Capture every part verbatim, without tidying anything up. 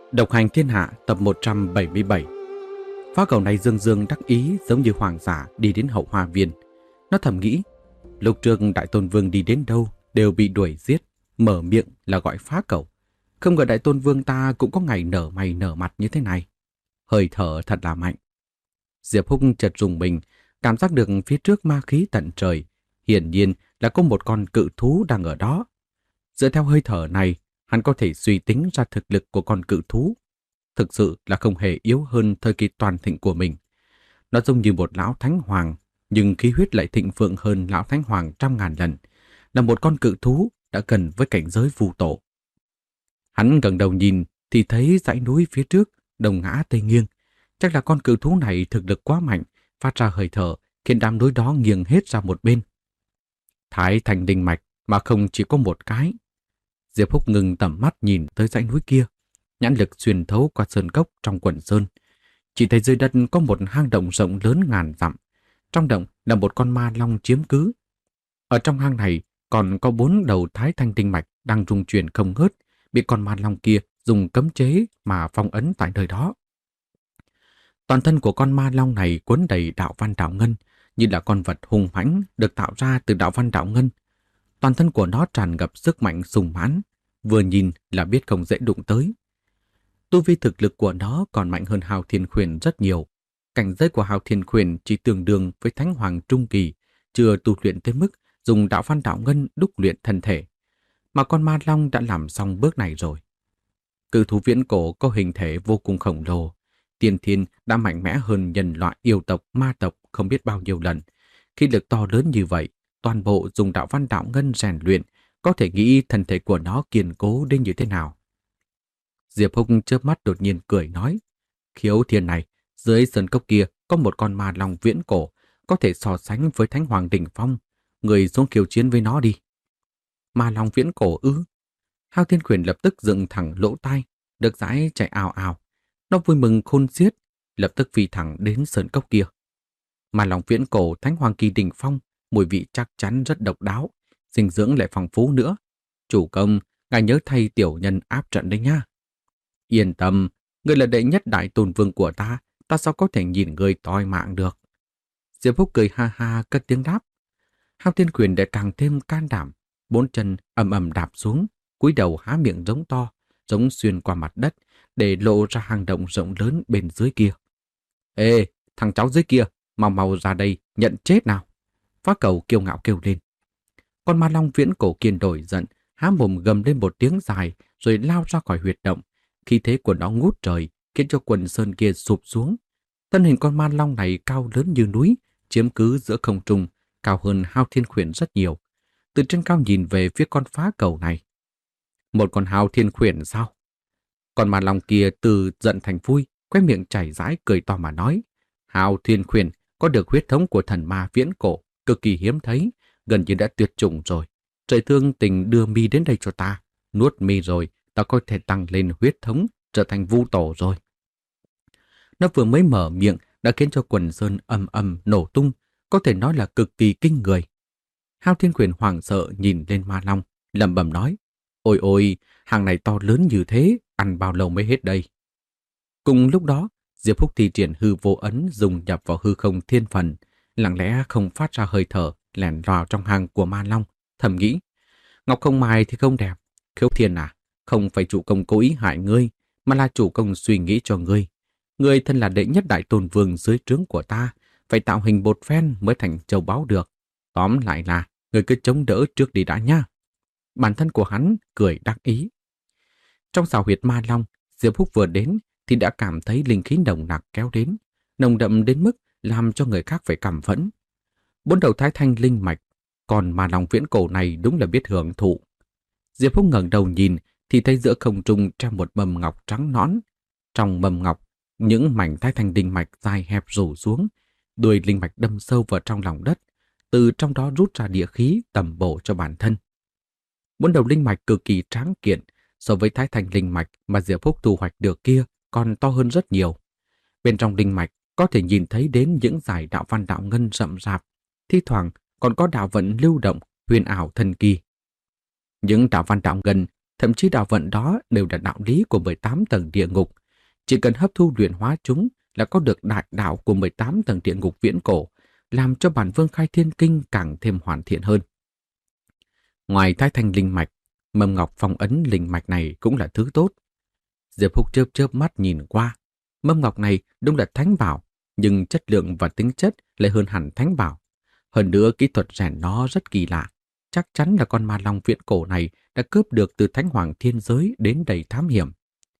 Độc hành thiên hạ tập một trăm bảy mươi bảy. Phá cầu này dương dương đắc ý giống như hoàng giả đi đến hậu hoa viên. Nó thầm nghĩ, lúc trước Đại Tôn Vương đi đến đâu đều bị đuổi giết, mở miệng là gọi phá cầu. Không ngờ Đại Tôn Vương ta cũng có ngày nở mày nở mặt như thế này. Hơi thở thật là mạnh. Diệp Húc chợt rùng mình, cảm giác được phía trước ma khí tận trời. Hiển nhiên là có một con cự thú đang ở đó. Dựa theo hơi thở này, hắn có thể suy tính ra thực lực của con cự thú. Thực sự là không hề yếu hơn thời kỳ toàn thịnh của mình. Nó giống như một lão thánh hoàng, nhưng khí huyết lại thịnh vượng hơn lão thánh hoàng trăm ngàn lần. Là một con cự thú đã gần với cảnh giới vu tổ. Hắn gần đầu nhìn thì thấy dãy núi phía trước, đông ngã tây nghiêng. Chắc là con cự thú này thực lực quá mạnh, phát ra hơi thở, khiến đám núi đó nghiêng hết ra một bên. Thái thành đình mạch mà không chỉ có một cái. Diệp Húc ngừng tầm mắt nhìn tới dãy núi kia, nhãn lực xuyên thấu qua sơn cốc trong quần sơn. Chỉ thấy dưới đất có một hang động rộng lớn ngàn dặm. Trong động là một con ma long chiếm cứ. Ở trong hang này còn có bốn đầu thái thanh tinh mạch đang rung chuyển không ngớt, bị con ma long kia dùng cấm chế mà phong ấn tại nơi đó. Toàn thân của con ma long này cuốn đầy đạo văn đạo ngân, như là con vật hung mãnh được tạo ra từ đạo văn đạo ngân. Toàn thân của nó tràn ngập sức mạnh sùng mãn, vừa nhìn là biết không dễ đụng tới. Tu vi thực lực của nó còn mạnh hơn Hào Thiên Khuyển rất nhiều. Cảnh giới của Hào Thiên Khuyển chỉ tương đương với Thánh Hoàng Trung Kỳ, chưa tu luyện tới mức dùng đạo văn đạo ngân đúc luyện thân thể. Mà con ma long đã làm xong bước này rồi. Cự thú viễn cổ có hình thể vô cùng khổng lồ. Tiên thiên đã mạnh mẽ hơn nhân loại yêu tộc, ma tộc không biết bao nhiêu lần. Khi lực to lớn như vậy, toàn bộ dùng đạo văn đạo ngân rèn luyện, có thể nghĩ thân thể của nó kiên cố đến như thế nào. Diệp Húc chớp mắt đột nhiên cười nói, Khiếu Thiên này, dưới sơn cốc kia có một con ma long viễn cổ, có thể so sánh với Thánh Hoàng đỉnh phong, người xuống khiêu chiến với nó đi. Ma long viễn cổ ư? Hao Thiên Khuyển lập tức dựng thẳng lỗ tai, được dãi chạy ào ào. Nó vui mừng khôn xiết, lập tức phi thẳng đến sơn cốc kia. Ma long viễn cổ Thánh Hoàng kỳ đỉnh phong, mùi vị chắc chắn rất độc đáo, dinh dưỡng lại phong phú nữa. Chủ công, ngài nhớ thay tiểu nhân áp trận đấy nha. Yên tâm, ngươi là đệ nhất đại tôn vương của ta, ta sao có thể nhìn ngươi toi mạng được. Diệp Húc cười ha ha cất tiếng đáp. Hao Thiên Khuyển lại càng thêm can đảm, bốn chân ầm ầm đạp xuống, cúi đầu há miệng giống to, giống xuyên qua mặt đất để lộ ra hang động rộng lớn bên dưới kia. Ê, thằng cháu dưới kia, mau mau ra đây nhận chết nào. Phá cầu kiêu ngạo kêu lên. Con ma long viễn cổ kiên đổi giận, há mồm gầm lên một tiếng dài rồi lao ra khỏi huyệt động. Khí thế của nó ngút trời, khiến cho quần sơn kia sụp xuống. Thân hình con ma long này cao lớn như núi, chiếm cứ giữa không trung, cao hơn Hao Thiên Khuyển rất nhiều. Từ trên cao nhìn về phía con phá cầu này. Một con Hao Thiên Khuyển sao? Con ma long kia từ giận thành vui, quay miệng chảy rãi cười to mà nói. Hao Thiên Khuyển có được huyết thống của thần ma viễn cổ, cực kỳ hiếm thấy, gần như đã tuyệt chủng rồi. Trời thương tình đưa mi đến đây cho ta, nuốt mi rồi, ta có thể tăng lên huyết thống, trở thành vu tổ rồi. Nó vừa mới mở miệng đã khiến cho quần sơn ầm ầm nổ tung, có thể nói là cực kỳ kinh người. Hao Thiên Khuyển hoảng sợ nhìn lên ma long, lẩm bẩm nói, ôi ôi, hàng này to lớn như thế, ăn bao lâu mới hết đây. Cùng lúc đó, Diệp Húc thi triển hư vô ấn dùng nhập vào hư không thiên phần, lặng lẽ không phát ra hơi thở, lẻn vào trong hang của ma long, thầm nghĩ, ngọc không mài thì không đẹp, Khiếu Thiên à, không phải chủ công cố ý hại ngươi, mà là chủ công suy nghĩ cho ngươi. Ngươi thân là đệ nhất đại tôn vương dưới trướng của ta, phải tạo hình bột phen mới thành châu báu được. Tóm lại là, ngươi cứ chống đỡ trước đi đã nha. Bản thân của hắn cười đắc ý. Trong xào huyệt ma long, Diệp Húc vừa đến thì đã cảm thấy linh khí nồng nặc kéo đến, nồng đậm đến mức làm cho người khác phải cảm phẫn. Bốn đầu thái thanh linh mạch, còn ma long viễn cổ này đúng là biết hưởng thụ. Diệp Húc ngẩng đầu nhìn thì thấy giữa không trung treo một mầm ngọc trắng nõn. Trong mầm ngọc, những mảnh thái thanh linh mạch dài hẹp rủ xuống, đuôi linh mạch đâm sâu vào trong lòng đất, từ trong đó rút ra địa khí tầm bổ cho bản thân. Bốn đầu linh mạch cực kỳ tráng kiện, so với thái thanh linh mạch mà Diệp Húc thu hoạch được kia còn to hơn rất nhiều. Bên trong linh mạch có thể nhìn thấy đến những dải đạo văn đạo ngân rậm rạp, thi thoảng còn có đạo vận lưu động, huyền ảo thần kỳ. Những đạo văn đạo ngân Thậm chí đạo vận đó đều là đạo lý của mười tám tầng địa ngục. Chỉ cần hấp thu luyện hóa chúng là có được đại đạo của mười tám tầng địa ngục viễn cổ, làm cho bản Vương Khai Thiên Kinh càng thêm hoàn thiện hơn. Ngoài Thái Thanh linh mạch, Mâm Ngọc phong ấn linh mạch này cũng là thứ tốt. Diệp Húc chớp chớp mắt nhìn qua. Mâm ngọc này đúng là thánh bảo, nhưng chất lượng và tính chất lại hơn hẳn thánh bảo. Hơn nữa kỹ thuật rèn nó rất kỳ lạ. Chắc chắn là con ma long viễn cổ này đã cướp được từ Thánh Hoàng Thiên Giới đến đầy thám hiểm.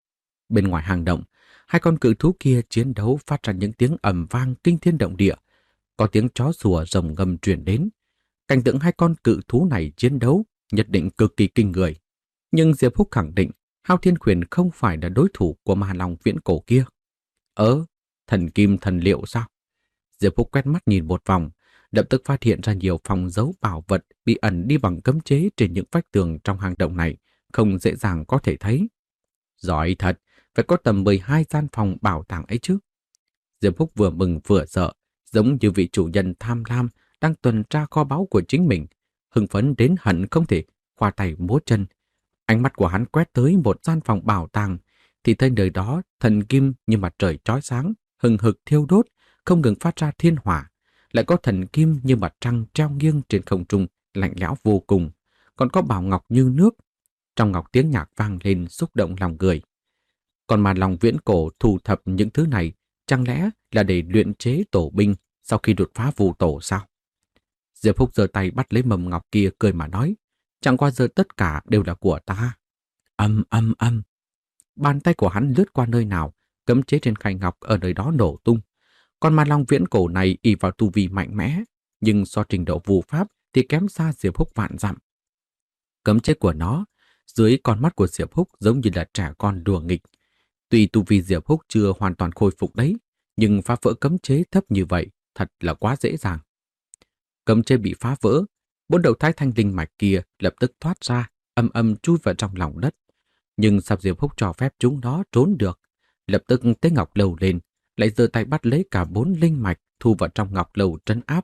Bên ngoài hang động, hai con cự thú kia chiến đấu phát ra những tiếng ầm vang kinh thiên động địa. Có tiếng chó sủa rồng ngâm truyền đến. Cảnh tượng hai con cự thú này chiến đấu nhất định cực kỳ kinh người. Nhưng Diệp Húc khẳng định Hao Thiên Khuyển không phải là đối thủ của ma long viễn cổ kia. Ơ, thần kim thần liệu sao? Diệp Húc quét mắt nhìn một vòng, lập tức phát hiện ra nhiều phòng giấu bảo vật bị ẩn đi bằng cấm chế trên những vách tường trong hang động này, không dễ dàng có thể thấy. Giỏi thật, phải có tầm mười hai gian phòng bảo tàng ấy chứ. Diệp Húc vừa mừng vừa sợ, giống như vị chủ nhân tham lam đang tuần tra kho báu của chính mình, hưng phấn đến hận không thể khoa tay múa chân. Ánh mắt của hắn quét tới một gian phòng bảo tàng, thì thấy nơi đó thần kim như mặt trời chói sáng, hừng hực thiêu đốt, không ngừng phát ra thiên hỏa. Lại có thần kim như mặt trăng treo nghiêng trên không trung, lạnh lẽo vô cùng. Còn có bảo ngọc như nước. Trong ngọc tiếng nhạc vang lên xúc động lòng người. Còn mà lòng viễn cổ thu thập những thứ này, chẳng lẽ là để luyện chế tổ binh sau khi đột phá phù tổ sao? Diệp Húc giơ tay bắt lấy mầm ngọc kia cười mà nói, chẳng qua giờ tất cả đều là của ta. Âm âm âm. Bàn tay của hắn lướt qua nơi nào, cấm chế trên khay ngọc ở nơi đó nổ tung. Còn ma long viễn cổ này ỷ vào tu vi mạnh mẽ, nhưng so trình độ phù pháp thì kém xa Diệp Húc vạn dặm. Cấm chế của nó, dưới con mắt của Diệp Húc giống như là trẻ con đùa nghịch. Tuy tu vi Diệp Húc chưa hoàn toàn khôi phục đấy, nhưng phá vỡ cấm chế thấp như vậy thật là quá dễ dàng. Cấm chế bị phá vỡ, bốn đầu thái thanh linh mạch kia lập tức thoát ra, âm âm chui vào trong lòng đất. Nhưng sao Diệp Húc cho phép chúng nó trốn được? Lập tức Tế Ngọc Lầu lên, lại giơ tay bắt lấy cả bốn linh mạch thu vào trong Ngọc Lầu trấn áp.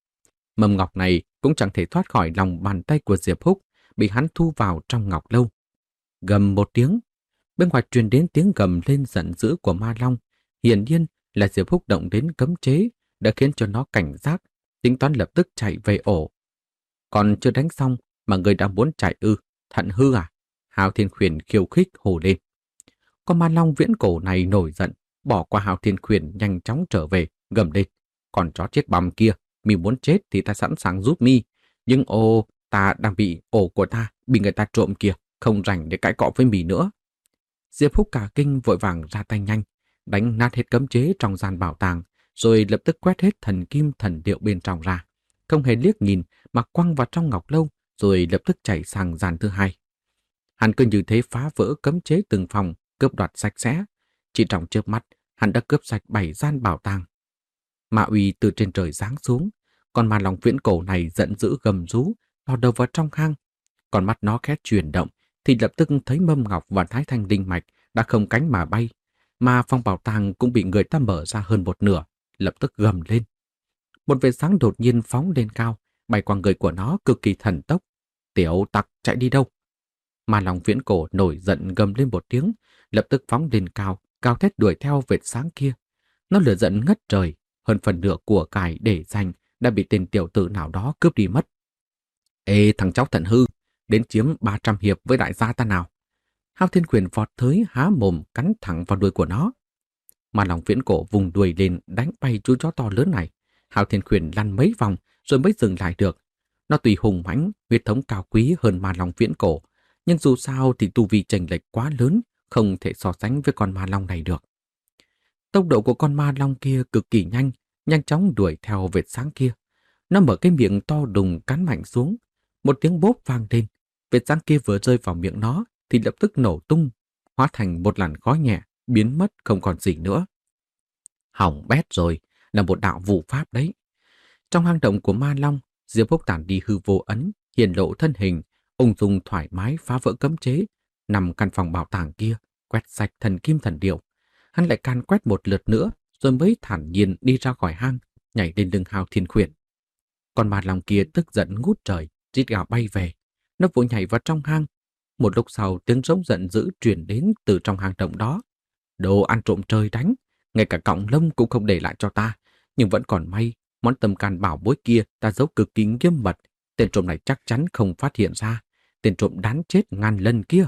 Mầm ngọc này cũng chẳng thể thoát khỏi lòng bàn tay của Diệp Húc, bị hắn thu vào trong Ngọc Lâu. Gầm một tiếng, bên ngoài truyền đến tiếng gầm lên giận dữ của ma long. Hiển nhiên là Diệp Húc động đến cấm chế, đã khiến cho nó cảnh giác, tính toán lập tức chạy về ổ. Còn chưa đánh xong mà người đã muốn chạy ư, thận hư à? Hao Thiên Khuyển khiêu khích hồ lên. Con ma long viễn cổ này nổi giận, bỏ qua Hao Thiên Khuyển nhanh chóng trở về, gầm lên. Còn chó chết bằm kia, mi muốn chết thì ta sẵn sàng giúp mi. Nhưng ô, ta đang bị ổ của ta, bị người ta trộm kìa, không rảnh để cãi cọ với mi nữa. Diệp Húc cả kinh vội vàng ra tay nhanh, đánh nát hết cấm chế trong gian bảo tàng, rồi lập tức quét hết thần kim thần điệu bên trong ra. Không hề liếc nhìn mà quăng vào trong Ngọc Lâu, rồi lập tức chạy sang gian thứ hai. Hắn cứ như thế phá vỡ cấm chế từng phòng, cướp đoạt sạch sẽ. Chỉ trong chớp mắt, hắn đã cướp sạch bảy gian bảo tàng. Ma uy từ trên trời giáng xuống, con ma long viễn cổ này giận dữ gầm rú, lò đầu vào trong hang. Còn mắt nó khẽ chuyển động, thì lập tức thấy Mâm Ngọc và Thái Thanh linh mạch đã không cánh mà bay, mà phòng bảo tàng cũng bị người ta mở ra hơn một nửa, lập tức gầm lên. Một vệt sáng đột nhiên phóng lên cao, bay qua người của nó cực kỳ thần tốc. Tiểu tặc chạy đi đâu? Ma long viễn cổ nổi giận gầm lên một tiếng, lập tức phóng lên cao, cao thét đuổi theo vệt sáng kia. Nó lửa giận ngất trời, hơn phần nửa của cải để dành đã bị tên tiểu tử nào đó cướp đi mất. Ê thằng cháu thận hư, đến chiếm ba trăm hiệp với đại gia ta nào. Hao Thiên Khuyển vọt tới há mồm cắn thẳng vào đuôi của nó. Ma long viễn cổ vùng đuôi lên đánh bay chú chó to lớn này. Hao Thiên Khuyển lăn mấy vòng rồi mới dừng lại được. Nó tuy hùng mãnh, huyết thống cao quý hơn ma long viễn cổ, nhưng dù sao thì tu vi chênh lệch quá lớn, không thể so sánh với con ma long này được. Tốc độ của con ma long kia cực kỳ nhanh, nhanh chóng đuổi theo vệt sáng kia. Nó mở cái miệng to đùng cắn mạnh xuống. Một tiếng bốp vang lên, vệt sáng kia vừa rơi vào miệng nó thì lập tức nổ tung, hóa thành một làn khói nhẹ, biến mất không còn gì nữa. Hỏng bét rồi, là một đạo vụ pháp đấy. Trong hang động của ma long, Diệp Húc tản đi hư vô ấn, hiển lộ thân hình, ung dung thoải mái phá vỡ cấm chế, nằm căn phòng bảo tàng kia, quét sạch thần kim thần điệu. Hắn lại can quét một lượt nữa, rồi mới thản nhiên đi ra khỏi hang, nhảy lên lưng Hao Thiên Khuyển. Con ma long kia tức giận ngút trời, rít gào bay về. Nó vội nhảy vào trong hang. Một lúc sau tiếng rống giận dữ truyền đến từ trong hang động đó. Đồ ăn trộm trời đánh, ngay cả cọng lông cũng không để lại cho ta. Nhưng vẫn còn may, món tâm can bảo bối kia ta giấu cực kỳ nghiêm mật. Tên trộm này chắc chắn không phát hiện ra. Tên trộm đáng chết ngàn lần kia.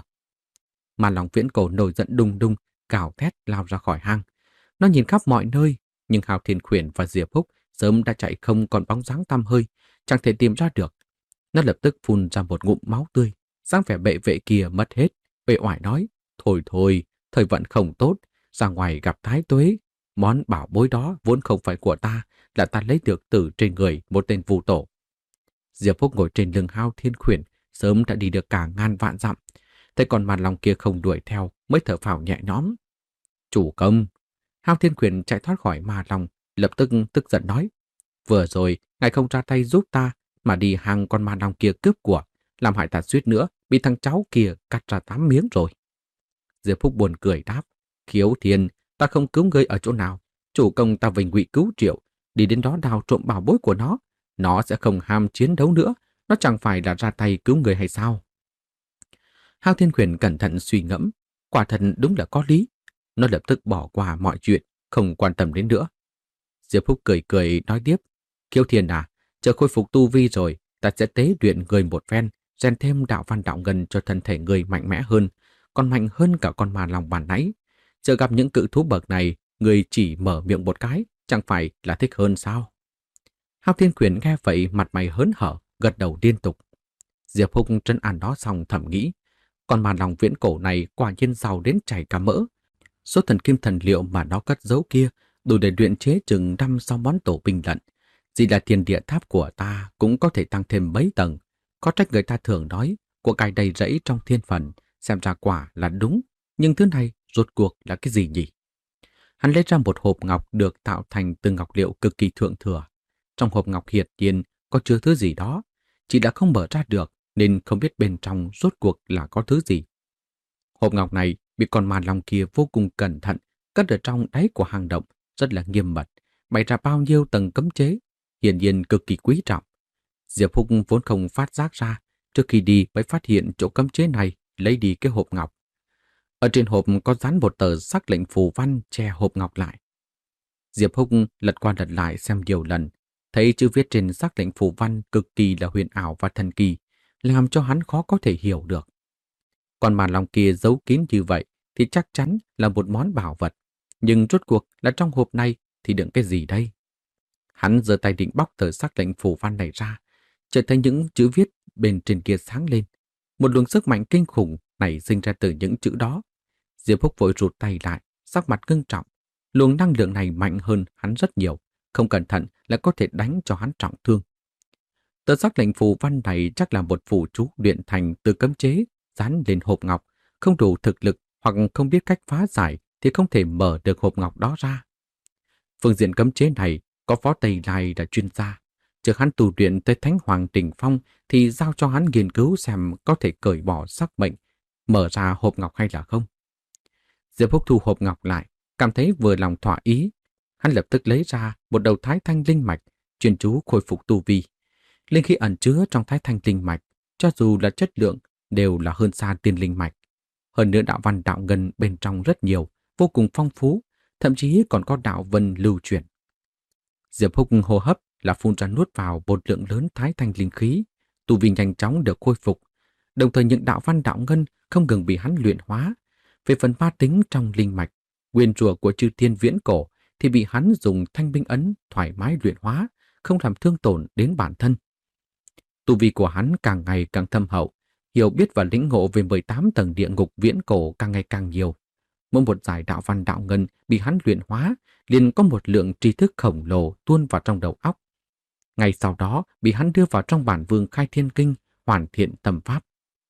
Mà lòng Viễn Cổ nổi giận đùng đùng, gào thét lao ra khỏi hang. Nó nhìn khắp mọi nơi, nhưng Hào Thiên Khuyển và Diệp Húc sớm đã chạy không còn bóng dáng tăm hơi, chẳng thể tìm ra được. Nó lập tức phun ra một ngụm máu tươi, dáng vẻ bệ vệ kia mất hết, uể oải nói: "Thôi thôi, thời vận không tốt, ra ngoài gặp thái tuế, món bảo bối đó vốn không phải của ta, là ta lấy được từ trên người một tên phù tổ." Diệp Húc ngồi trên lưng Hao Thiên Khuyển, sớm đã đi được cả ngàn vạn dặm. Thế còn màn lòng kia không đuổi theo, mới thở phào nhẹ nhõm. "Chủ công!" Hao Thiên Khuyển chạy thoát khỏi ma lòng, lập tức tức giận nói: "Vừa rồi, ngài không ra tay giúp ta, mà đi hàng con ma lòng kia cướp của, làm hại ta suýt nữa bị thằng cháu kia cắt ra tám miếng rồi." Diệp Phúc buồn cười đáp: "Khiếu Thiên, ta không cứu ngươi ở chỗ nào. Chủ công ta vinh ngụy cứu triệu, đi đến đó đào trộm bảo bối của nó. Nó sẽ không ham chiến đấu nữa, nó chẳng phải là ra tay cứu người hay sao?" Hao Thiên Khuyển cẩn thận suy ngẫm, quả thật đúng là có lý. Nó lập tức bỏ qua mọi chuyện, không quan tâm đến nữa. Diệp Phúc cười cười nói tiếp: "Khiếu Thiên à, chờ khôi phục tu vi rồi, ta sẽ tế luyện người một phen, rèn thêm đạo văn đạo ngân cho thân thể người mạnh mẽ hơn, còn mạnh hơn cả con ma lòng bàn nãy. Chờ gặp những cự thú bậc này, người chỉ mở miệng một cái, chẳng phải là thích hơn sao?" Hao Thiên Khuyển nghe vậy mặt mày hớn hở, gật đầu liên tục. Diệp Phúc trấn an đó xong thầm nghĩ: con ma lòng Viễn Cổ này quả nhiên giàu đến chảy cả mỡ. Số thần kim thần liệu mà nó cất giấu kia đủ để luyện chế chừng năm sáu món tổ binh lận. Chỉ là thiên địa tháp của ta cũng có thể tăng thêm mấy tầng. Có trách người ta thường nói của cải đầy rẫy trong thiên phần, xem ra quả là đúng. Nhưng thứ này rốt cuộc là cái gì nhỉ? Hắn lấy ra một hộp ngọc được tạo thành từ ngọc liệu cực kỳ thượng thừa. Trong hộp ngọc hiển nhiên có chứa thứ gì đó, chỉ đã không mở ra được nên không biết bên trong rốt cuộc là có thứ gì. Hộp ngọc này bị con ma long kia vô cùng cẩn thận cất ở trong đáy của hang động, rất là nghiêm mật, bày ra bao nhiêu tầng cấm chế, hiển nhiên cực kỳ quý trọng. Diệp Húc vốn không phát giác ra, trước khi đi mới phát hiện chỗ cấm chế này, lấy đi cái hộp ngọc. Ở trên hộp có dán một tờ sắc lệnh phù văn che hộp ngọc lại. Diệp Húc lật qua lật lại xem nhiều lần, thấy chữ viết trên sắc lệnh phù văn cực kỳ là huyền ảo và thần kỳ, làm cho hắn khó có thể hiểu được. Còn màn lòng kia giấu kín như vậy thì chắc chắn là một món bảo vật, nhưng rốt cuộc là trong hộp này thì đựng cái gì đây? Hắn giơ tay định bóc tờ sắc lệnh phù văn này ra, chợt thấy những chữ viết bên trên kia sáng lên. Một luồng sức mạnh kinh khủng nảy sinh ra từ những chữ đó. Diệp Húc vội rụt tay lại, sắc mặt ngưng trọng. Luồng năng lượng này mạnh hơn hắn rất nhiều, không cẩn thận là có thể đánh cho hắn trọng thương. Tờ sắc lệnh phù văn này chắc là một phù chú luyện thành từ cấm chế dán lên hộp ngọc, không đủ thực lực hoặc không biết cách phá giải thì không thể mở được hộp ngọc đó ra. Phương diện cấm chế này có Phó Tây Lai là chuyên gia. Trước hắn tu luyện tới Thánh Hoàng Đỉnh Phong thì giao cho hắn nghiên cứu xem có thể cởi bỏ sắc mệnh, mở ra hộp ngọc hay là không. Diệp Húc thu hộp ngọc lại, cảm thấy vừa lòng thỏa ý. Hắn lập tức lấy ra một đầu thái thanh linh mạch, chuyên chú khôi phục tu vi. Linh khí ẩn chứa trong thái thanh linh mạch, cho dù là chất lượng, đều là hơn xa tiên linh mạch. Hơn nữa đạo văn đạo ngân bên trong rất nhiều, vô cùng phong phú, thậm chí còn có đạo vân lưu truyền. Diệp Húc hô hấp là phun ra nuốt vào một lượng lớn thái thanh linh khí, tu vi nhanh chóng được khôi phục, đồng thời những đạo văn đạo ngân không ngừng bị hắn luyện hóa. Về phần ma tính trong linh mạch, nguyên rùa của chư thiên Viễn Cổ thì bị hắn dùng thanh binh ấn thoải mái luyện hóa, không làm thương tổn đến bản thân. Tu vi của hắn càng ngày càng thâm hậu, hiểu biết và lĩnh ngộ về mười tám tầng địa ngục Viễn Cổ càng ngày càng nhiều. Mỗi một giải đạo văn đạo ngân bị hắn luyện hóa, liền có một lượng tri thức khổng lồ tuôn vào trong đầu óc. Ngay sau đó bị hắn đưa vào trong bản vương khai thiên kinh, hoàn thiện tâm pháp.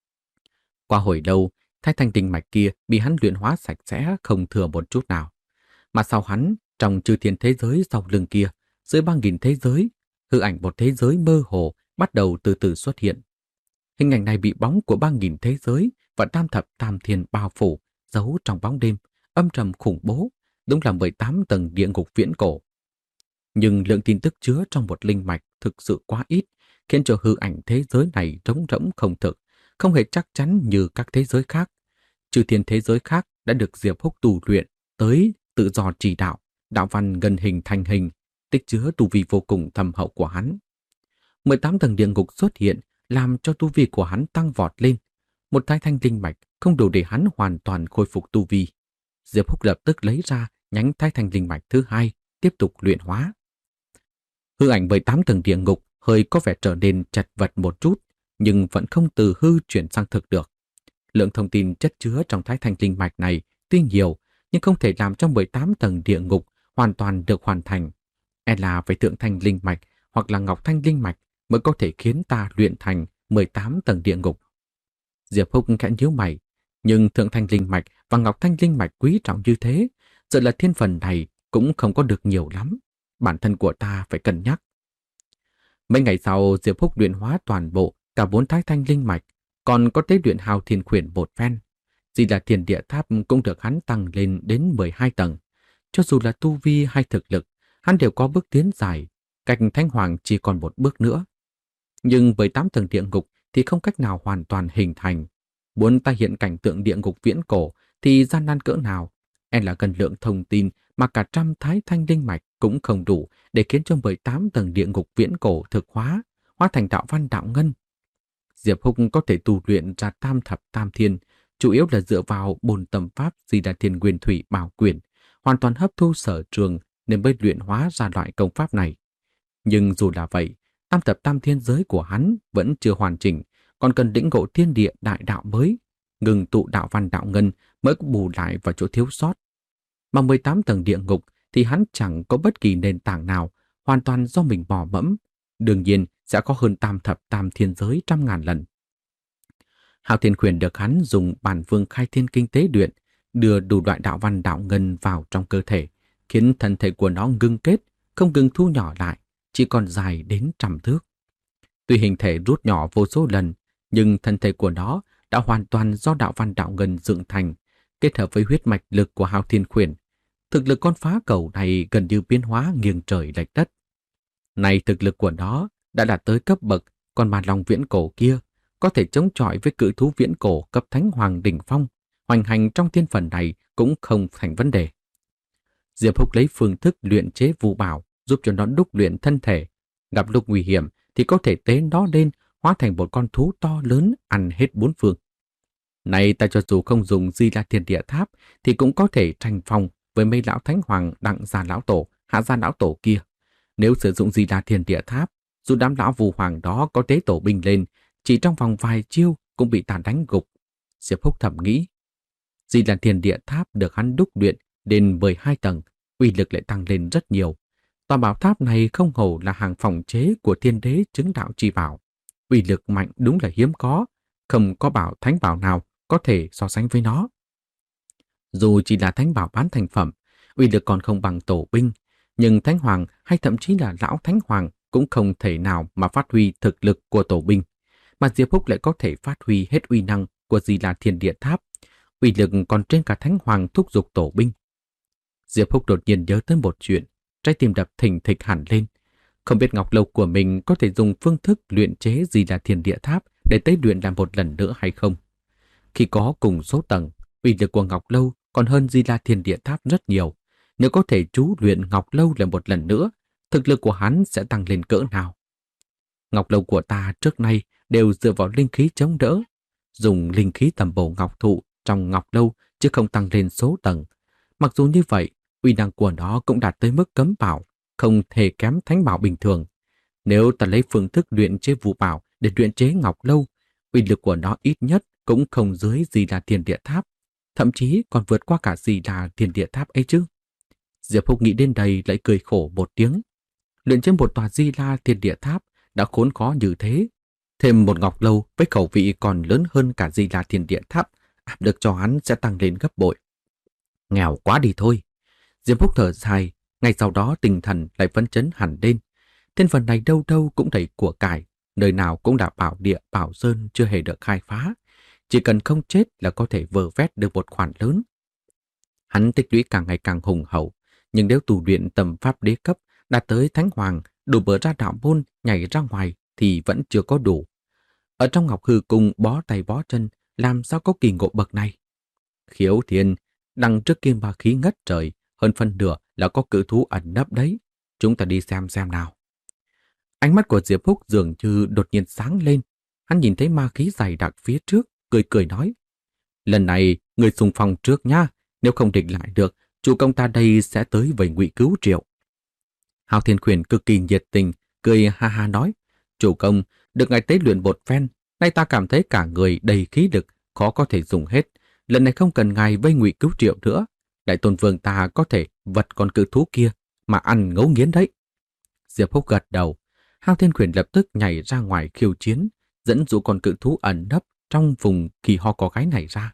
Qua hồi lâu, thái thanh tinh mạch kia bị hắn luyện hóa sạch sẽ, không thừa một chút nào. Mà sau hắn, trong chư thiên thế giới sau lưng kia, dưới ba nghìn thế giới, hư ảnh một thế giới mơ hồ bắt đầu từ từ xuất hiện. Hình ảnh này bị bóng của ba nghìn thế giới và tam thập tam thiên bao phủ, giấu trong bóng đêm, âm trầm khủng bố, đúng là mười tám tầng địa ngục Viễn Cổ. Nhưng lượng tin tức chứa trong một linh mạch thực sự quá ít, khiến cho hư ảnh thế giới này trống rỗng không thực, không hề chắc chắn như các thế giới khác. Chư thiên thế giới khác đã được Diệp Húc tu luyện tới tự do chỉ đạo, đạo văn ngân hình thành hình, tích chứa tu vi vô cùng thâm hậu của hắn. mười tám tầng địa ngục xuất hiện làm cho tu vi của hắn tăng vọt lên. Một thái thanh linh mạch không đủ để hắn hoàn toàn khôi phục tu vi. Diệp Húc lập tức lấy ra nhánh thái thanh linh mạch thứ hai, tiếp tục luyện hóa. Hư ảnh mười tám tầng địa ngục hơi có vẻ trở nên chật vật một chút, nhưng vẫn không từ hư chuyển sang thực được. Lượng thông tin chất chứa trong thái thanh linh mạch này tuy nhiều, nhưng không thể làm cho mười tám tầng địa ngục hoàn toàn được hoàn thành. E là phải thượng thanh linh mạch hoặc là ngọc thanh linh mạch mới có thể khiến ta luyện thành mười tám tầng địa ngục. Diệp Húc khẽ nhíu mày, nhưng thượng thanh linh mạch và ngọc thanh linh mạch quý trọng như thế, sợ là thiên phần này cũng không có được nhiều lắm. Bản thân của ta phải cân nhắc. Mấy ngày sau, Diệp Húc luyện hóa toàn bộ cả bốn thái thanh linh mạch, còn có tế luyện hào thiên khuyển một phen. Chỉ là thiên địa tháp cũng được hắn tăng lên đến mười hai tầng. Cho dù là tu vi hay thực lực, hắn đều có bước tiến dài, cách Thánh Hoàng chỉ còn một bước nữa. Nhưng với tám tầng địa ngục thì không cách nào hoàn toàn hình thành. Muốn ta hiện cảnh tượng địa ngục viễn cổ thì gian nan cỡ nào, e là cần lượng thông tin mà cả trăm thái thanh linh mạch cũng không đủ để khiến cho mười tám tầng địa ngục viễn cổ thực hóa, hóa thành đạo văn đạo ngân. Diệp Húc có thể tu luyện ra tam thập tam thiên, chủ yếu là dựa vào bổn tâm pháp Di Đà Thiên Nguyên Thủy Bảo Quyển, hoàn toàn hấp thu sở trường nên mới luyện hóa ra loại công pháp này. Nhưng dù là vậy, tam thập tam thiên giới của hắn vẫn chưa hoàn chỉnh, còn cần lĩnh ngộ thiên địa đại đạo mới, ngừng tụ đạo văn đạo ngân mới có bù lại vào chỗ thiếu sót. Mà mười tám tầng địa ngục thì hắn chẳng có bất kỳ nền tảng nào, hoàn toàn do mình mò mẫm, đương nhiên sẽ có hơn tam thập tam thiên giới trăm ngàn lần. Hạo Thiên Khuyển được hắn dùng bản vương khai thiên kinh tế luyện, đưa đủ loại đạo văn đạo ngân vào trong cơ thể, khiến thân thể của nó ngưng kết, không ngừng thu nhỏ lại, chỉ còn dài đến trăm thước. Tuy hình thể rút nhỏ vô số lần, nhưng thân thể của nó đã hoàn toàn do đạo văn đạo ngân dựng thành, kết hợp với huyết mạch lực của Hạo Thiên Khuyển. Thực lực con phá cầu này gần như biến hóa nghiêng trời lệch đất. Này thực lực của nó đã đạt tới cấp bậc con ma long viễn cổ kia, có thể chống chọi với cự thú viễn cổ cấp thánh hoàng đỉnh phong, hoành hành trong thiên phần này cũng không thành vấn đề. Diệp Húc lấy phương thức luyện chế vu bảo giúp cho nó đúc luyện thân thể, gặp lúc nguy hiểm thì có thể tế nó lên, hóa thành một con thú to lớn ăn hết bốn phương. Này ta cho dù không dùng Di La Thiên Địa Tháp thì cũng có thể tranh phong với mấy lão thánh hoàng đặng gia lão tổ, hạ gia lão tổ kia. Nếu sử dụng Di La Thiên Địa Tháp, dù đám lão vù hoàng đó có tế tổ binh lên, chỉ trong vòng vài chiêu cũng bị ta đánh gục. Diệp Húc thầm nghĩ. Di La Thiên Địa Tháp được hắn đúc luyện đến mười hai tầng, uy lực lại tăng lên rất nhiều. Tòa bảo tháp này không hổ là hàng phòng chế của Thiên Đế chứng đạo chi bảo. Uy lực mạnh đúng là hiếm có, không có bảo thánh bảo nào có thể so sánh với nó. Dù chỉ là thánh bảo bán thành phẩm, uy lực còn không bằng tổ binh, nhưng thánh hoàng hay thậm chí là lão thánh hoàng cũng không thể nào mà phát huy thực lực của tổ binh. Mà Diệp Húc lại có thể phát huy hết uy năng của Di La Thiên Địa Tháp, uy lực còn trên cả thánh hoàng thúc giục tổ binh. Diệp Húc đột nhiên nhớ tới một chuyện, trái tim đập thình thịch hẳn lên. Không biết ngọc lâu của mình có thể dùng phương thức luyện chế Di La Thiên Địa Tháp để tế luyện lại một lần nữa hay không? Khi có cùng số tầng, uy lực của ngọc lâu còn hơn Di La Thiên Địa Tháp rất nhiều. Nếu có thể chú luyện ngọc lâu lại một lần nữa, thực lực của hắn sẽ tăng lên cỡ nào? Ngọc lâu của ta trước nay đều dựa vào linh khí chống đỡ, dùng linh khí tầm bổ ngọc thụ trong ngọc lâu chứ không tăng lên số tầng. Mặc dù như vậy, uy năng của nó cũng đạt tới mức cấm bảo, không thể kém thánh bảo bình thường. Nếu ta lấy phương thức luyện chế vũ bảo để luyện chế ngọc lâu, uy lực của nó ít nhất cũng không dưới Di La Thiên Địa Tháp, thậm chí còn vượt qua cả Di La Thiên Địa Tháp ấy chứ. Diệp Húc nghĩ đến đây lại cười khổ một tiếng. Luyện chế một tòa Di La Thiên Địa Tháp đã khốn khó như thế, thêm một ngọc lâu với khẩu vị còn lớn hơn cả Di La Thiên Địa Tháp, áp lực cho hắn sẽ tăng lên gấp bội. Nghèo quá đi thôi. Diệp Húc thở dài, ngay sau đó tinh thần lại phấn chấn hẳn lên. Thiên phần này đâu đâu cũng đầy của cải, nơi nào cũng là bảo địa bảo sơn chưa hề được khai phá. Chỉ cần không chết là có thể vơ vét được một khoản lớn. Hắn tích lũy càng ngày càng hùng hậu, nhưng nếu tu luyện tầm pháp đế cấp đạt tới thánh hoàng, đủ bờ ra đạo môn nhảy ra ngoài thì vẫn chưa có đủ. Ở trong Ngọc Hư Cung bó tay bó chân, làm sao có kỳ ngộ bậc này? Khiếu Thiên, đằng trước kim ma khí ngất trời, hơn phân nửa là có cự thú ẩn nấp đấy. Chúng ta đi xem xem nào. Ánh mắt của Diệp Húc dường như đột nhiên sáng lên. Hắn nhìn thấy ma khí dày đặc phía trước, cười cười nói. Lần này, người xung phong trước nha. Nếu không địch lại được, chủ công ta đây sẽ tới vây ngụy cứu Triệu. Hào Thiên Khuyển cực kỳ nhiệt tình, cười ha ha nói. Chủ công, được ngài tế luyện một phen, nay ta cảm thấy cả người đầy khí lực, khó có thể dùng hết. Lần này không cần ngài vây ngụy cứu Triệu nữa. Đại tôn vương ta có thể vật con cự thú kia mà ăn ngấu nghiến đấy. Diệp Húc gật đầu. Hao Thiên Khuyển lập tức nhảy ra ngoài khiêu chiến, dẫn dụ con cự thú ẩn nấp trong vùng kỳ ho có gái này ra.